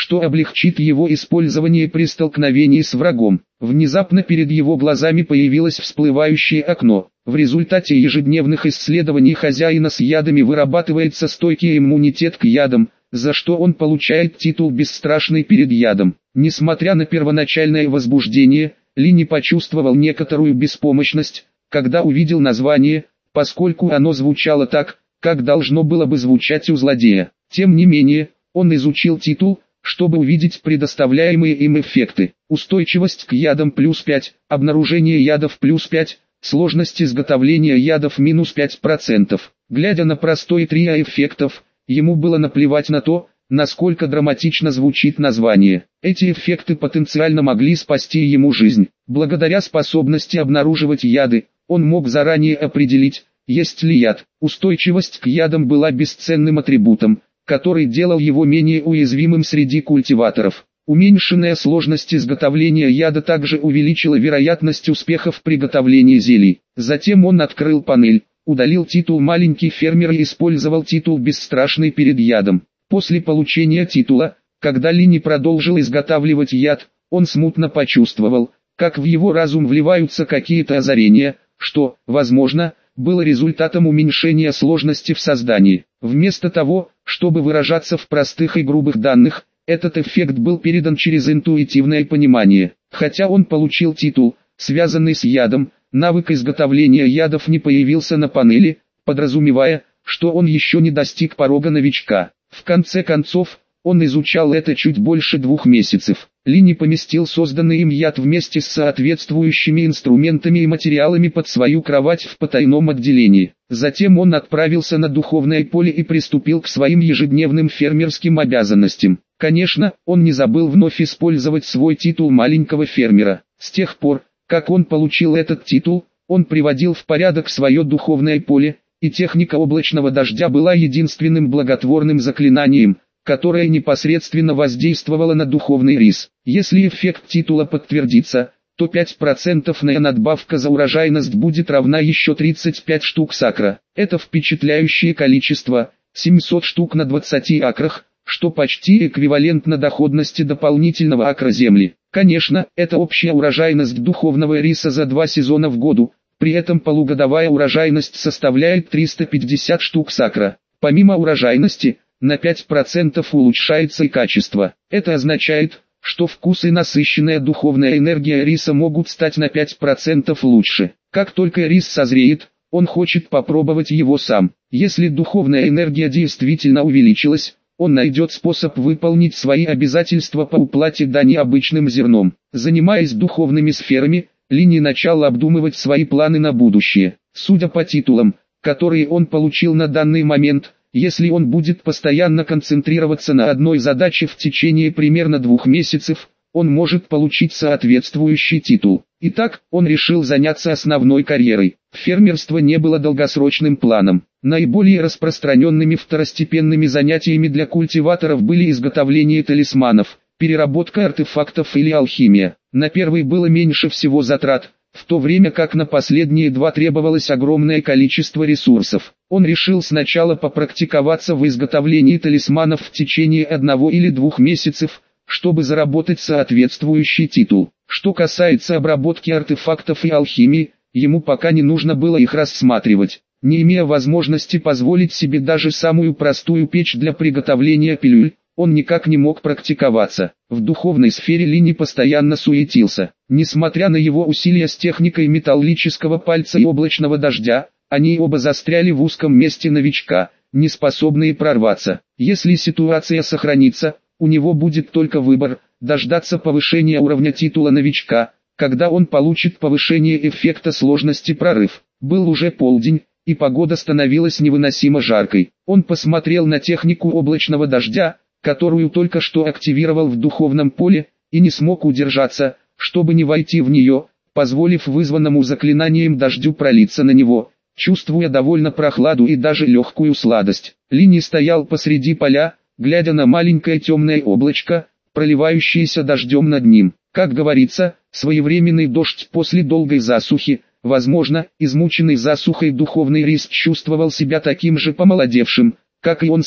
что облегчит его использование при столкновении с врагом. Внезапно перед его глазами появилось всплывающее окно. В результате ежедневных исследований хозяина с ядами вырабатывается стойкий иммунитет к ядам, за что он получает титул «Бесстрашный перед ядом». Несмотря на первоначальное возбуждение, Ли не почувствовал некоторую беспомощность, когда увидел название, поскольку оно звучало так, как должно было бы звучать у злодея. Тем не менее, он изучил титул, чтобы увидеть предоставляемые им эффекты. Устойчивость к ядам плюс пять, обнаружение ядов плюс пять, сложность изготовления ядов минус пять процентов. Глядя на простой трио эффектов, ему было наплевать на то, насколько драматично звучит название. Эти эффекты потенциально могли спасти ему жизнь. Благодаря способности обнаруживать яды, он мог заранее определить, есть ли яд. Устойчивость к ядам была бесценным атрибутом, который делал его менее уязвимым среди культиваторов. Уменьшенная сложность изготовления яда также увеличила вероятность успеха в приготовлении зелий. Затем он открыл панель, удалил титул «Маленький фермер» и использовал титул «Бесстрашный перед ядом». После получения титула, когда Ли не продолжил изготавливать яд, он смутно почувствовал, как в его разум вливаются какие-то озарения, что, возможно, было результатом уменьшения сложности в создании. Вместо того, чтобы выражаться в простых и грубых данных, этот эффект был передан через интуитивное понимание. Хотя он получил титул, связанный с ядом, навык изготовления ядов не появился на панели, подразумевая, что он еще не достиг порога новичка. В конце концов, он изучал это чуть больше двух месяцев. Ли не поместил созданный им яд вместе с соответствующими инструментами и материалами под свою кровать в потайном отделении. Затем он отправился на духовное поле и приступил к своим ежедневным фермерским обязанностям. Конечно, он не забыл вновь использовать свой титул маленького фермера. С тех пор, как он получил этот титул, он приводил в порядок свое духовное поле, и техника облачного дождя была единственным благотворным заклинанием, которое непосредственно воздействовало на духовный рис. Если эффект титула подтвердится, то пять процентов надбавка за урожайность будет равна еще тридцать пять штук сакра. Это впечатляющее количество, семьсот штук на двадцати акрах, что почти эквивалентно доходности дополнительного акра земли. Конечно, это общая урожайность духовного риса за два сезона в году, при этом полугодовая урожайность составляет триста пятьдесят штук сакра. Помимо урожайности, на пять процентов улучшается и качество. Это означает, что вкус и насыщенная духовная энергия риса могут стать на пять процентов лучше. Как только рис созреет, он хочет попробовать его сам. Если духовная энергия действительно увеличилась, он найдет способ выполнить свои обязательства по уплате дани обычным зерном. Занимаясь духовными сферами, Ли не начал обдумывать свои планы на будущее. Судя по титулам, которые он получил на данный момент, если он будет постоянно концентрироваться на одной задаче в течение примерно двух месяцев, он может получить соответствующий титул. Итак, он решил заняться основной карьерой. Фермерство не было долгосрочным планом. Наиболее распространенными второстепенными занятиями для культиваторов были изготовление талисманов, переработка артефактов или алхимия. На первый было меньше всего затрат, в то время как на последние два требовалось огромное количество ресурсов. Он решил сначала попрактиковаться в изготовлении талисманов в течение одного или двух месяцев, чтобы заработать соответствующий титул. Что касается обработки артефактов и алхимии, ему пока не нужно было их рассматривать. Не имея возможности позволить себе даже самую простую печь для приготовления пилюль, он никак не мог практиковаться. В духовной сфере Ли не постоянно суетился. Несмотря на его усилия с техникой металлического пальца и облачного дождя, они оба застряли в узком месте новичка, не способные прорваться. Если ситуация сохранится, у него будет только выбор – дождаться повышения уровня титула новичка, когда он получит повышение эффекта сложности прорыв. Был уже полдень, и погода становилась невыносимо жаркой. Он посмотрел на технику облачного дождя, которую только что активировал в духовном поле, и не смог удержаться, чтобы не войти в нее, позволив вызванному заклинанием дождю пролиться на него, чувствуя довольно прохладу и даже легкую сладость. Ли не стоял посреди поля, глядя на маленькое темное облачко, проливающееся дождем над ним. Как говорится, своевременный дождь после долгой засухи. Возможно, измученный засухой духовный рис чувствовал себя таким же помолодевшим, как и он сам.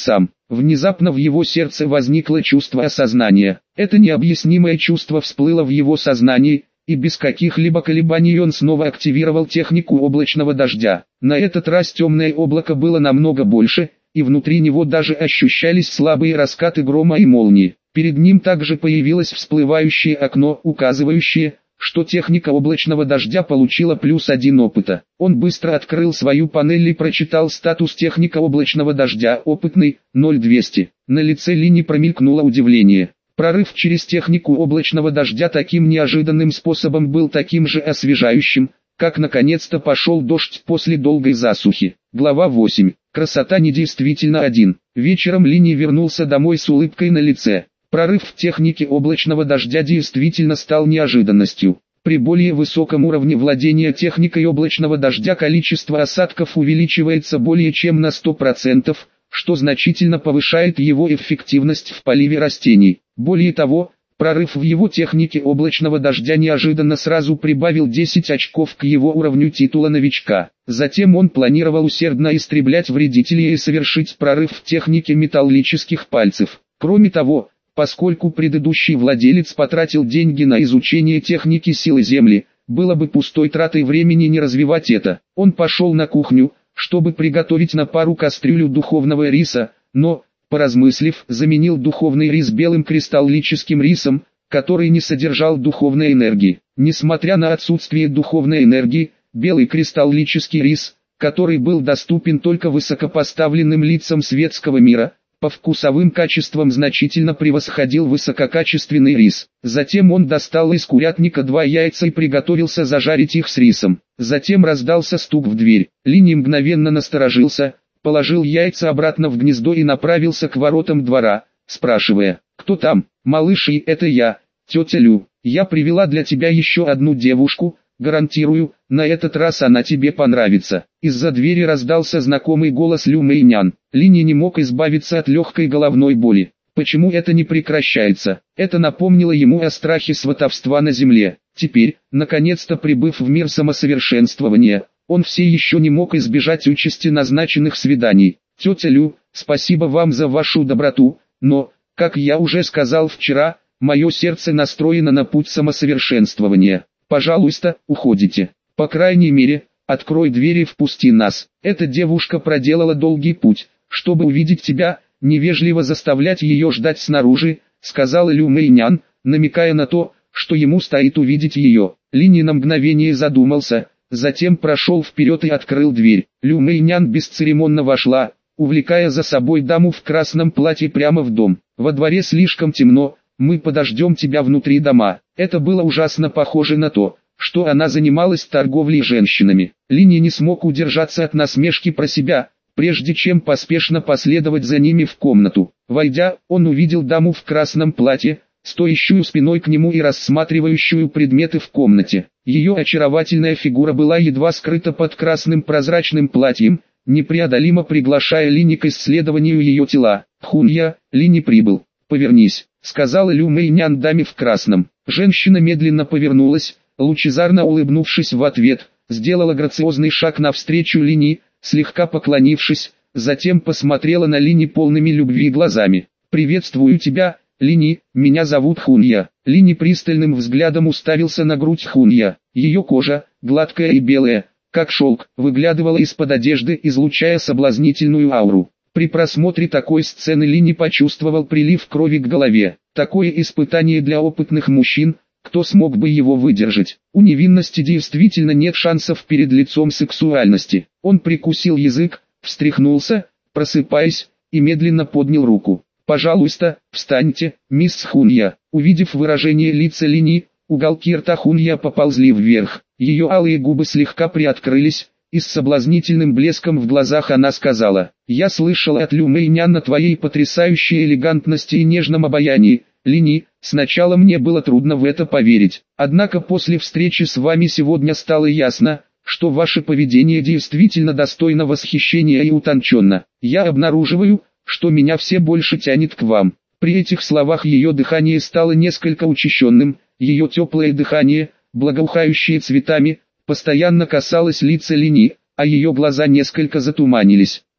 Внезапно в его сердце возникло чувство осознания. Это необъяснимое чувство всплыло в его сознании, и без каких-либо колебаний он снова активировал технику облачного дождя. На этот раз темное облако было намного больше, и внутри него даже ощущались слабые раскаты грома и молнии. Перед ним также появилось всплывающее окно, указывающее, что техника облачного дождя получила плюс один опыта. Он быстро открыл свою панель и прочитал статус техника облачного дождя, опытный, ноль двести. На лице Лини промелькнуло удивление. Прорыв через технику облачного дождя таким неожиданным способом был таким же освежающим, как наконец-то пошел дождь после долгой засухи. Глава восемь. Красота недействительно один. Вечером Лини вернулся домой с улыбкой на лице. Прорыв в технике облачного дождя действительно стал неожиданностью. При более высоком уровне владения техникой облачного дождя количество осадков увеличивается более чем на сто процентов, что значительно повышает его эффективность в поливе растений. Более того, прорыв в его технике облачного дождя неожиданно сразу прибавил десять очков к его уровню титула новичка. Затем он планировал усердно истреблять вредителей и совершить прорыв в технике металлических пальцев. Кроме того, поскольку предыдущий владелец потратил деньги на изучение техники силы земли, было бы пустой тратой времени не развивать это. Он пошел на кухню, чтобы приготовить на пару кастрюлю духовного риса, но, поразмыслив, заменил духовный рис белым кристаллическим рисом, который не содержал духовной энергии. Несмотря на отсутствие духовной энергии, белый кристаллический рис, который был доступен только высокопоставленным лицам светского мира, по вкусовым качествам значительно превосходил высококачественный рис. Затем он достал из курятника два яйца и приготовился зажарить их с рисом. Затем раздался стук в дверь. Лини мгновенно насторожился, положил яйца обратно в гнездо и направился к воротам двора, спрашивая: «Кто там?» «Малыш, и это я, тетя Лю. Я привела для тебя еще одну девушку. Гарантирую, на этот раз она тебе понравится». Из-за двери раздался знакомый голос Лю Мэйнян. Лини не мог избавиться от легкой головной боли. Почему это не прекращается? Это напомнило ему о страхе сватовства на земле. Теперь, наконец-то прибыв в мир самосовершенствования, он все еще не мог избежать участи назначенных свиданий. «Тетя Лю, спасибо вам за вашу доброту, но, как я уже сказал вчера, мое сердце настроено на путь самосовершенствования. Пожалуйста, уходите. По крайней мере, открой дверь и впусти нас». Эта девушка проделала долгий путь, чтобы увидеть тебя, невежливо заставлять ее ждать снаружи, сказала Лю Мэйнян, намекая на то, что ему стоит увидеть ее. Лини на мгновение задумался, затем прошел вперед и открыл дверь. Лю Мэйнян бесцеремонно вошла, увлекая за собой даму в красном платье прямо в дом. «Во дворе слишком темно, мы подождем тебя внутри дома». Это было ужасно похоже на то, что она занималась торговлей женщинами. Лини не смог удержаться от насмешки про себя, прежде чем поспешно последовать за ними в комнату. Войдя, он увидел даму в красном платье, стоящую спиной к нему и рассматривающую предметы в комнате. Ее очаровательная фигура была едва скрыта под красным прозрачным платьем, непреодолимо приглашая Лини к исследованию ее тела. «Хунья, Лини прибыл. Повернись», — сказала Лю Мэйнян даме в красном. Женщина медленно повернулась, лучезарно улыбнувшись в ответ, сделала грациозный шаг навстречу Лини, слегка поклонившись, затем посмотрела на Лини полными любви глазами. «Приветствую тебя, Лини, меня зовут Хунья». Лини пристальным взглядом уставился на грудь Хунья. Ее кожа, гладкая и белая, как шелк, выглядывала из-под одежды, излучая соблазнительную ауру. При просмотре такой сцены Лини почувствовал прилив крови к голове. Такое испытание для опытных мужчин, кто смог бы его выдержать? У невинности действительно нет шансов перед лицом сексуальности. Он прикусил язык, встряхнулся, просыпаясь, и медленно поднял руку. «Пожалуйста, встаньте, мисс Хунья». Увидев выражение лица Лини, уголки рта Хунья поползли вверх. Ее алые губы слегка приоткрылись, и с соблазнительным блеском в глазах она сказала: «Я слышала от Лю Мэйнян о твоей потрясающей элегантности и нежном обаянии, Лини. Сначала мне было трудно в это поверить. Однако после встречи с вами сегодня стало ясно, что ваше поведение действительно достойно восхищения и утонченно. Я обнаруживаю, что меня все больше тянет к вам». При этих словах ее дыхание стало несколько учащенным, ее теплое дыхание, благоухающее цветами, постоянно касалось лица Лини, а ее глаза несколько затуманились.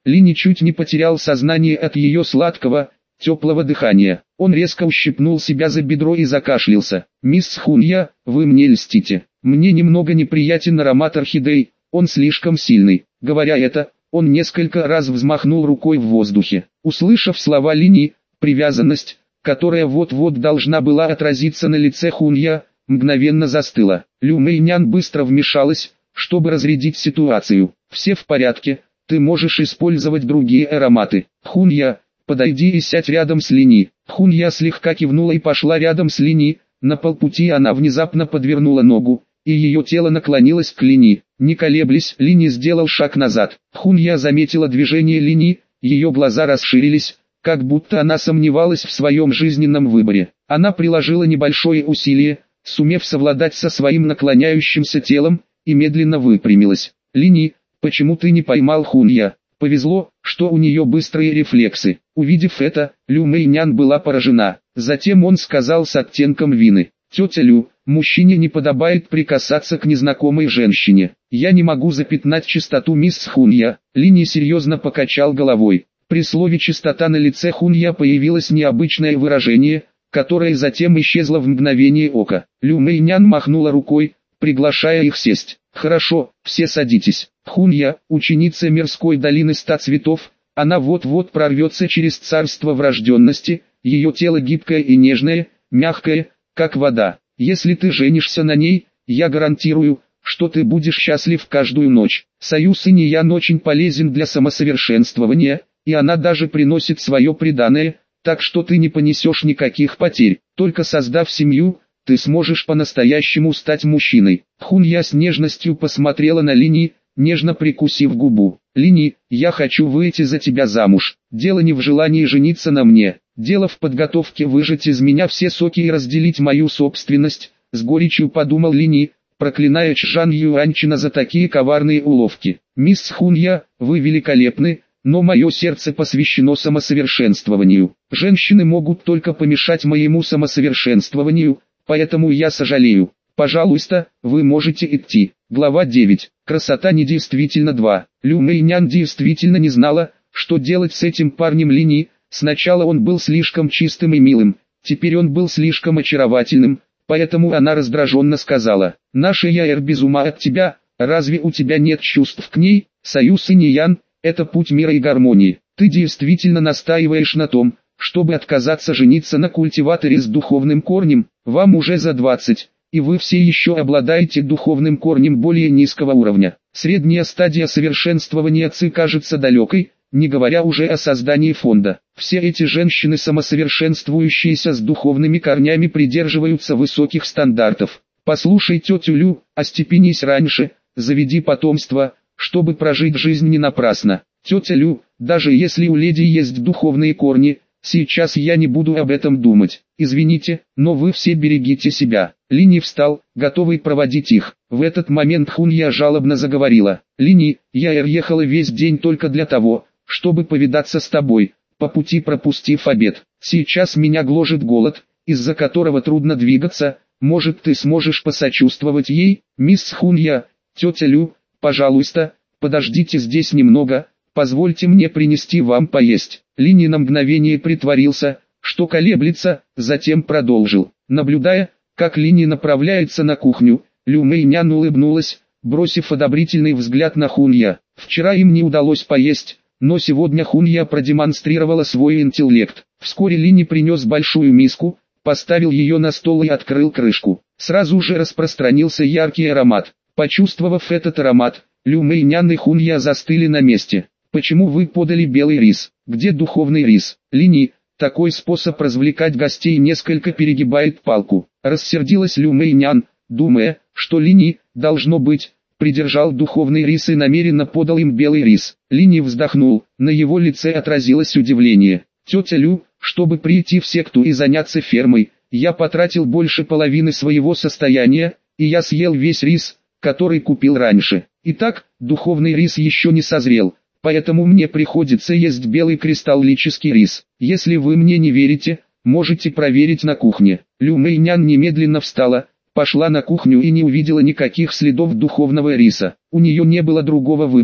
Лини чуть не потерял сознание от ее сладкого, теплого дыхания. Он резко ущипнул себя за бедро и закашлялся. «Мисс Хунья, вы мне льстите. Мне немного неприятен аромат орхидей, он слишком сильный». Говоря это, он несколько раз взмахнул рукой в воздухе. Услышав слова Лини, привязанность, которая вот-вот должна была отразиться на лице Хунья, мгновенно застыла. Лю Мэйнян быстро вмешалась, чтобы разрядить ситуацию. «Все в порядке, ты можешь использовать другие ароматы. Хунья, подойди и сядь рядом с Лини». Хунья слегка кивнула и пошла рядом с Лини. На полпути она внезапно подвернула ногу, и ее тело наклонилось к Лини. Не колеблясь, Лини сделал шаг назад. Хунья заметила движение Лини, ее глаза расширились, как будто она сомневалась в своем жизненном выборе. Она приложила небольшое усилие, сумев совладать со своим наклоняющимся телом, и медленно выпрямилась. «Лини, почему ты не поймал Хунья?» Повезло, что у нее быстрые рефлексы. Увидев это, Лю Мэйнян была поражена. Затем он сказал с оттенком вины: «Тетя Лю, мужчине не подобает прикасаться к незнакомой женщине. Я не могу запятнать чистоту мисс Хунья». Лини серьезно покачал головой. При слове «чистота» на лице Хунья появилось необычное выражение, которое затем исчезло в мгновение ока. Лю Мэйнян махнула рукой, приглашая их сесть. «Хорошо, все садитесь». Хунья, ученица мирской долины ста цветов, она вот-вот прорвется через царство врожденности, ее тело гибкое и нежное, мягкое, как вода. Если ты женишься на ней, я гарантирую, что ты будешь счастлив каждую ночь. Союз инь-ян очень полезен для самосовершенствования, и она даже приносит свое приданое, так что ты не понесешь никаких потерь. Только создав семью, ты сможешь по-настоящему стать мужчиной. Хунья с нежностью посмотрела на Лини, нежно прикусив губу. «Лини, я хочу выйти за тебя замуж. Дело не в желании жениться на мне. Дело в подготовке выжать из меня все соки и разделить мою собственность», — с горечью подумал Лини, проклиная Чжан Юаньчина за такие коварные уловки. «Мисс Хунья, вы великолепны, но мое сердце посвящено самосовершенствованию. Женщины могут только помешать моему самосовершенствованию, поэтому я сожалею. Пожалуйста, вы можете идти». Глава девять. Красота недействительна два. Лю Мэйнян действительно не знала, что делать с этим парнем Лини. Сначала он был слишком чистым и милым, теперь он был слишком очаровательным, поэтому она раздраженно сказала: «Наша Яэр без ума от тебя, разве у тебя нет чувств к ней? Союз инь-ян – это путь мира и гармонии. Ты действительно настаиваешь на том, чтобы отказаться жениться на культиваторе с духовным корнем? Вам уже за двадцать. И вы все еще обладаете духовным корнем более низкого уровня. Средняя стадия совершенствования ци кажется далекой, не говоря уже о создании фонда. Все эти женщины, самосовершенствующиеся с духовными корнями, придерживаются высоких стандартов. Послушай тетю Лю, остепенись раньше, заведи потомство, чтобы прожить жизнь не напрасно. Тетя Лю, даже если у леди есть духовные корни, сейчас я не буду об этом думать. Извините, но вы все берегите себя». Лини встал, готовый проводить их. В этот момент Хунья жалобно заговорила: «Лини, я ехала весь день только для того, чтобы повидаться с тобой, по пути пропустив обед. Сейчас меня гложет голод, из-за которого трудно двигаться. Может, ты сможешь посочувствовать ей?» «Мисс Хунья, тетя Лю, пожалуйста, подождите здесь немного, позвольте мне принести вам поесть». Лини на мгновение притворился, что колеблется, затем продолжил. Наблюдая, как Лини направляется на кухню, Лю Мэйнян улыбнулась, бросив одобрительный взгляд на Хунья. Вчера им не удалось поесть, но сегодня Хунья продемонстрировала свой интеллект. Вскоре Лини принес большую миску, поставил ее на стол и открыл крышку. Сразу же распространился яркий аромат. Почувствовав этот аромат, Лю Мэйнян и Хунья застыли на месте. «Почему вы подали белый рис? Где духовный рис?» «Лини, такой способ развлекать гостей несколько перегибает палку», — рассердилась Лю Мэйнян, думая, что Лини, должно быть, придержал духовный рис и намеренно подал им белый рис. Лини вздохнул, на его лице отразилось удивление. «Тетя Лю, чтобы прийти в секту и заняться фермой, я потратил больше половины своего состояния, и я съел весь рис, который купил раньше. Итак, духовный рис еще не созрел, поэтому мне приходится есть белый кристаллический рис. Если вы мне не верите, можете проверить на кухне». Лю Мэйнян немедленно встала, пошла на кухню и не увидела никаких следов духовного риса. У нее не было другого выбора,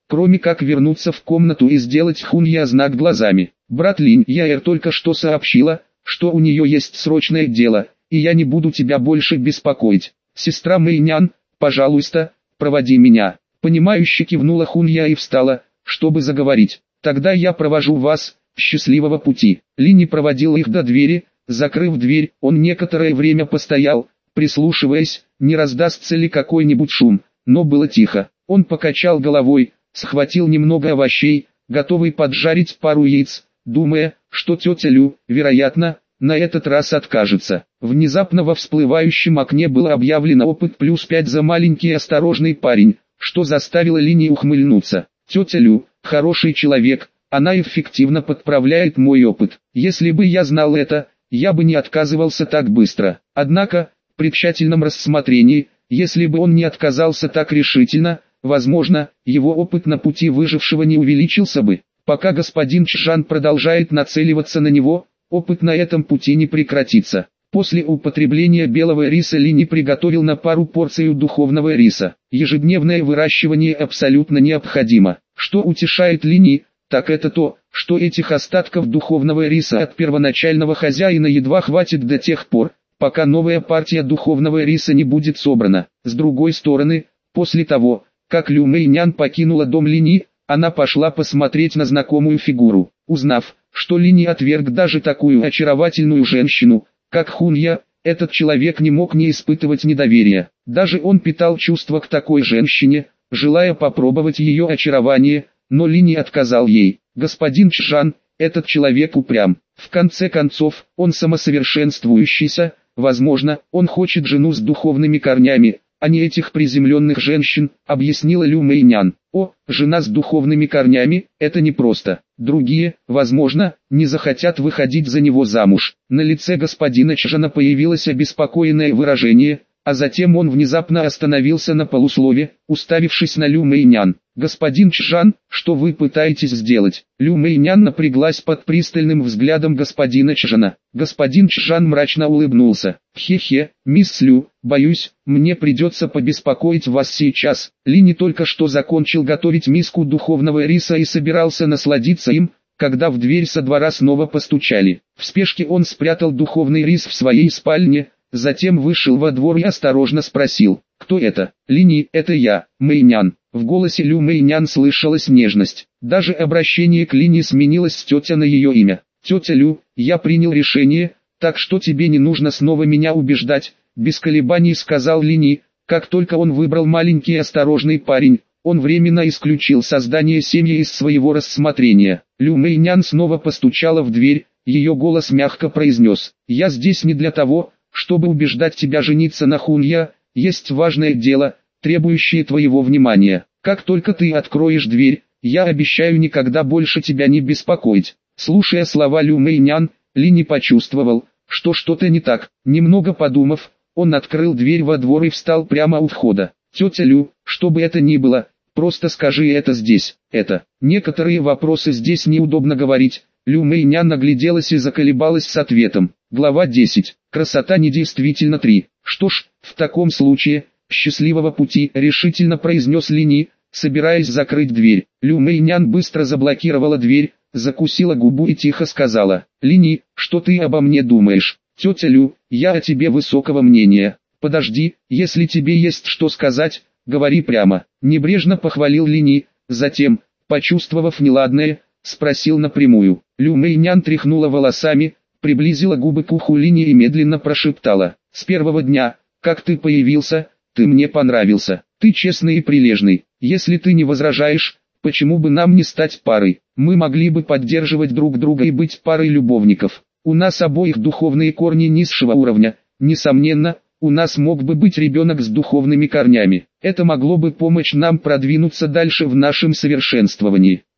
кроме как вернуться в комнату и сделать Хунья знак глазами. «Брат Линь, Яэр только что сообщила, что у нее есть срочное дело, и я не буду тебя больше беспокоить. Сестра Мэйнян, пожалуйста, проводи меня». Понимающе кивнула Хунья и встала, чтобы заговорить. «Тогда я провожу вас, счастливого пути». Линь проводил их до двери. Закрыв дверь, он некоторое время постоял, прислушиваясь, не раздастся ли какой-нибудь шум, но было тихо. Он покачал головой, схватил немного овощей, готовый поджарить пару яиц, думая, что тетя Лю, вероятно, на этот раз откажется. Внезапно во всплывающем окне было объявлено опыт плюс пять за маленький осторожный парень, что заставило Линь ухмыльнуться. «Тетя Лю, хороший человек, она эффективно подправляет мой опыт. Если бы я знал это, я бы не отказывался так быстро». Однако, при тщательном рассмотрении, если бы он не отказался так решительно, возможно, его опыт на пути выжившего не увеличился бы. Пока господин Чжан продолжает нацеливаться на него, опыт на этом пути не прекратится. После употребления белого риса Линь приготовил на пару порцию духовного риса. Ежедневное выращивание абсолютно необходимо. Что утешает Линь, так это то, что этих остатков духовного риса от первоначального хозяина едва хватит до тех пор, пока новая партия духовного риса не будет собрана. С другой стороны, после того, как Лю Мэйнян покинула дом Линь, она пошла посмотреть на знакомую фигуру. Узнав, что Линь отверг даже такую очаровательную женщину, как Хунья, этот человек не мог не испытывать недоверия. Даже он питал чувства к такой женщине, желая попробовать ее очарование, но Линь отказал ей. Господин Чжан, этот человек упрям. В конце концов, он самосовершенствующийся, возможно, он хочет жену с духовными корнями, а не этих приземленных женщин, объяснила Лю Мэйнян. О, жена с духовными корнями, это непросто. Другие, возможно, не захотят выходить за него замуж. На лице господина Чжана появилось обеспокоенное выражение, а затем он внезапно остановился на полуслове, уставившись на Лю Мэйнян. «Господин Чжан, что вы пытаетесь сделать?» Лю Мэйнян напряглась под пристальным взглядом господина Чжана. Господин Чжан мрачно улыбнулся. «Хе-хе, мисс Лю, боюсь, мне придется побеспокоить вас сейчас». Линь только что закончил готовить миску духовного риса и собирался насладиться им, когда в дверь со двора снова постучали. В спешке он спрятал духовный рис в своей спальне, затем вышел во двор и осторожно спросил: «Кто это?» «Линь, это я, Мэйнян». В голосе Лю Мэйнян слышалась нежность. Даже обращение к Линь сменилось с тетя на ее имя. «Тетя Лю, я принял решение, так что тебе не нужно снова меня убеждать», без колебаний сказал Линь. Как только он выбрал маленький осторожный парень, он временно исключил создание семьи из своего рассмотрения. Лю Мэйнян снова постучала в дверь, ее голос мягко произнес: «Я здесь не для того, чтобы убеждать тебя жениться на Хунья, есть важное дело, требующее твоего внимания. Как только ты откроешь дверь, я обещаю никогда больше тебя не беспокоить». Слушая слова Лю Мэйнян, Линь почувствовал, что что-то не так. Немного подумав, он открыл дверь во двор и встал прямо у входа. «Тетя Лю, что бы это ни было, просто скажи это здесь, это». Некоторые вопросы здесь неудобно говорить. Лю Мэйнян нагляделась и заколебалась с ответом. Глава десять. Красота недействительно три. «Что ж, в таком случае, счастливого пути», решительно произнес Линь, собираясь закрыть дверь. Лю Мэйнян быстро заблокировала дверь, закусила губу и тихо сказала: «Линь, что ты обо мне думаешь?» «Тетя Лю, я о тебе высокого мнения». «Подожди, если тебе есть что сказать, говори прямо», небрежно похвалил Линь, затем, почувствовав неладное, спросил напрямую. Лю Мэйнян тряхнула волосами, приблизила губы к уху Линь и медленно прошептала: «С первого дня, как ты появился, ты мне понравился. Ты честный и прилежный. Если ты не возражаешь, почему бы нам не стать парой? Мы могли бы поддерживать друг друга и быть парой любовников. У нас обоих духовные корни низшего уровня, несомненно, у нас мог бы быть ребенок с духовными корнями. Это могло бы помочь нам продвинуться дальше в нашем совершенствовании».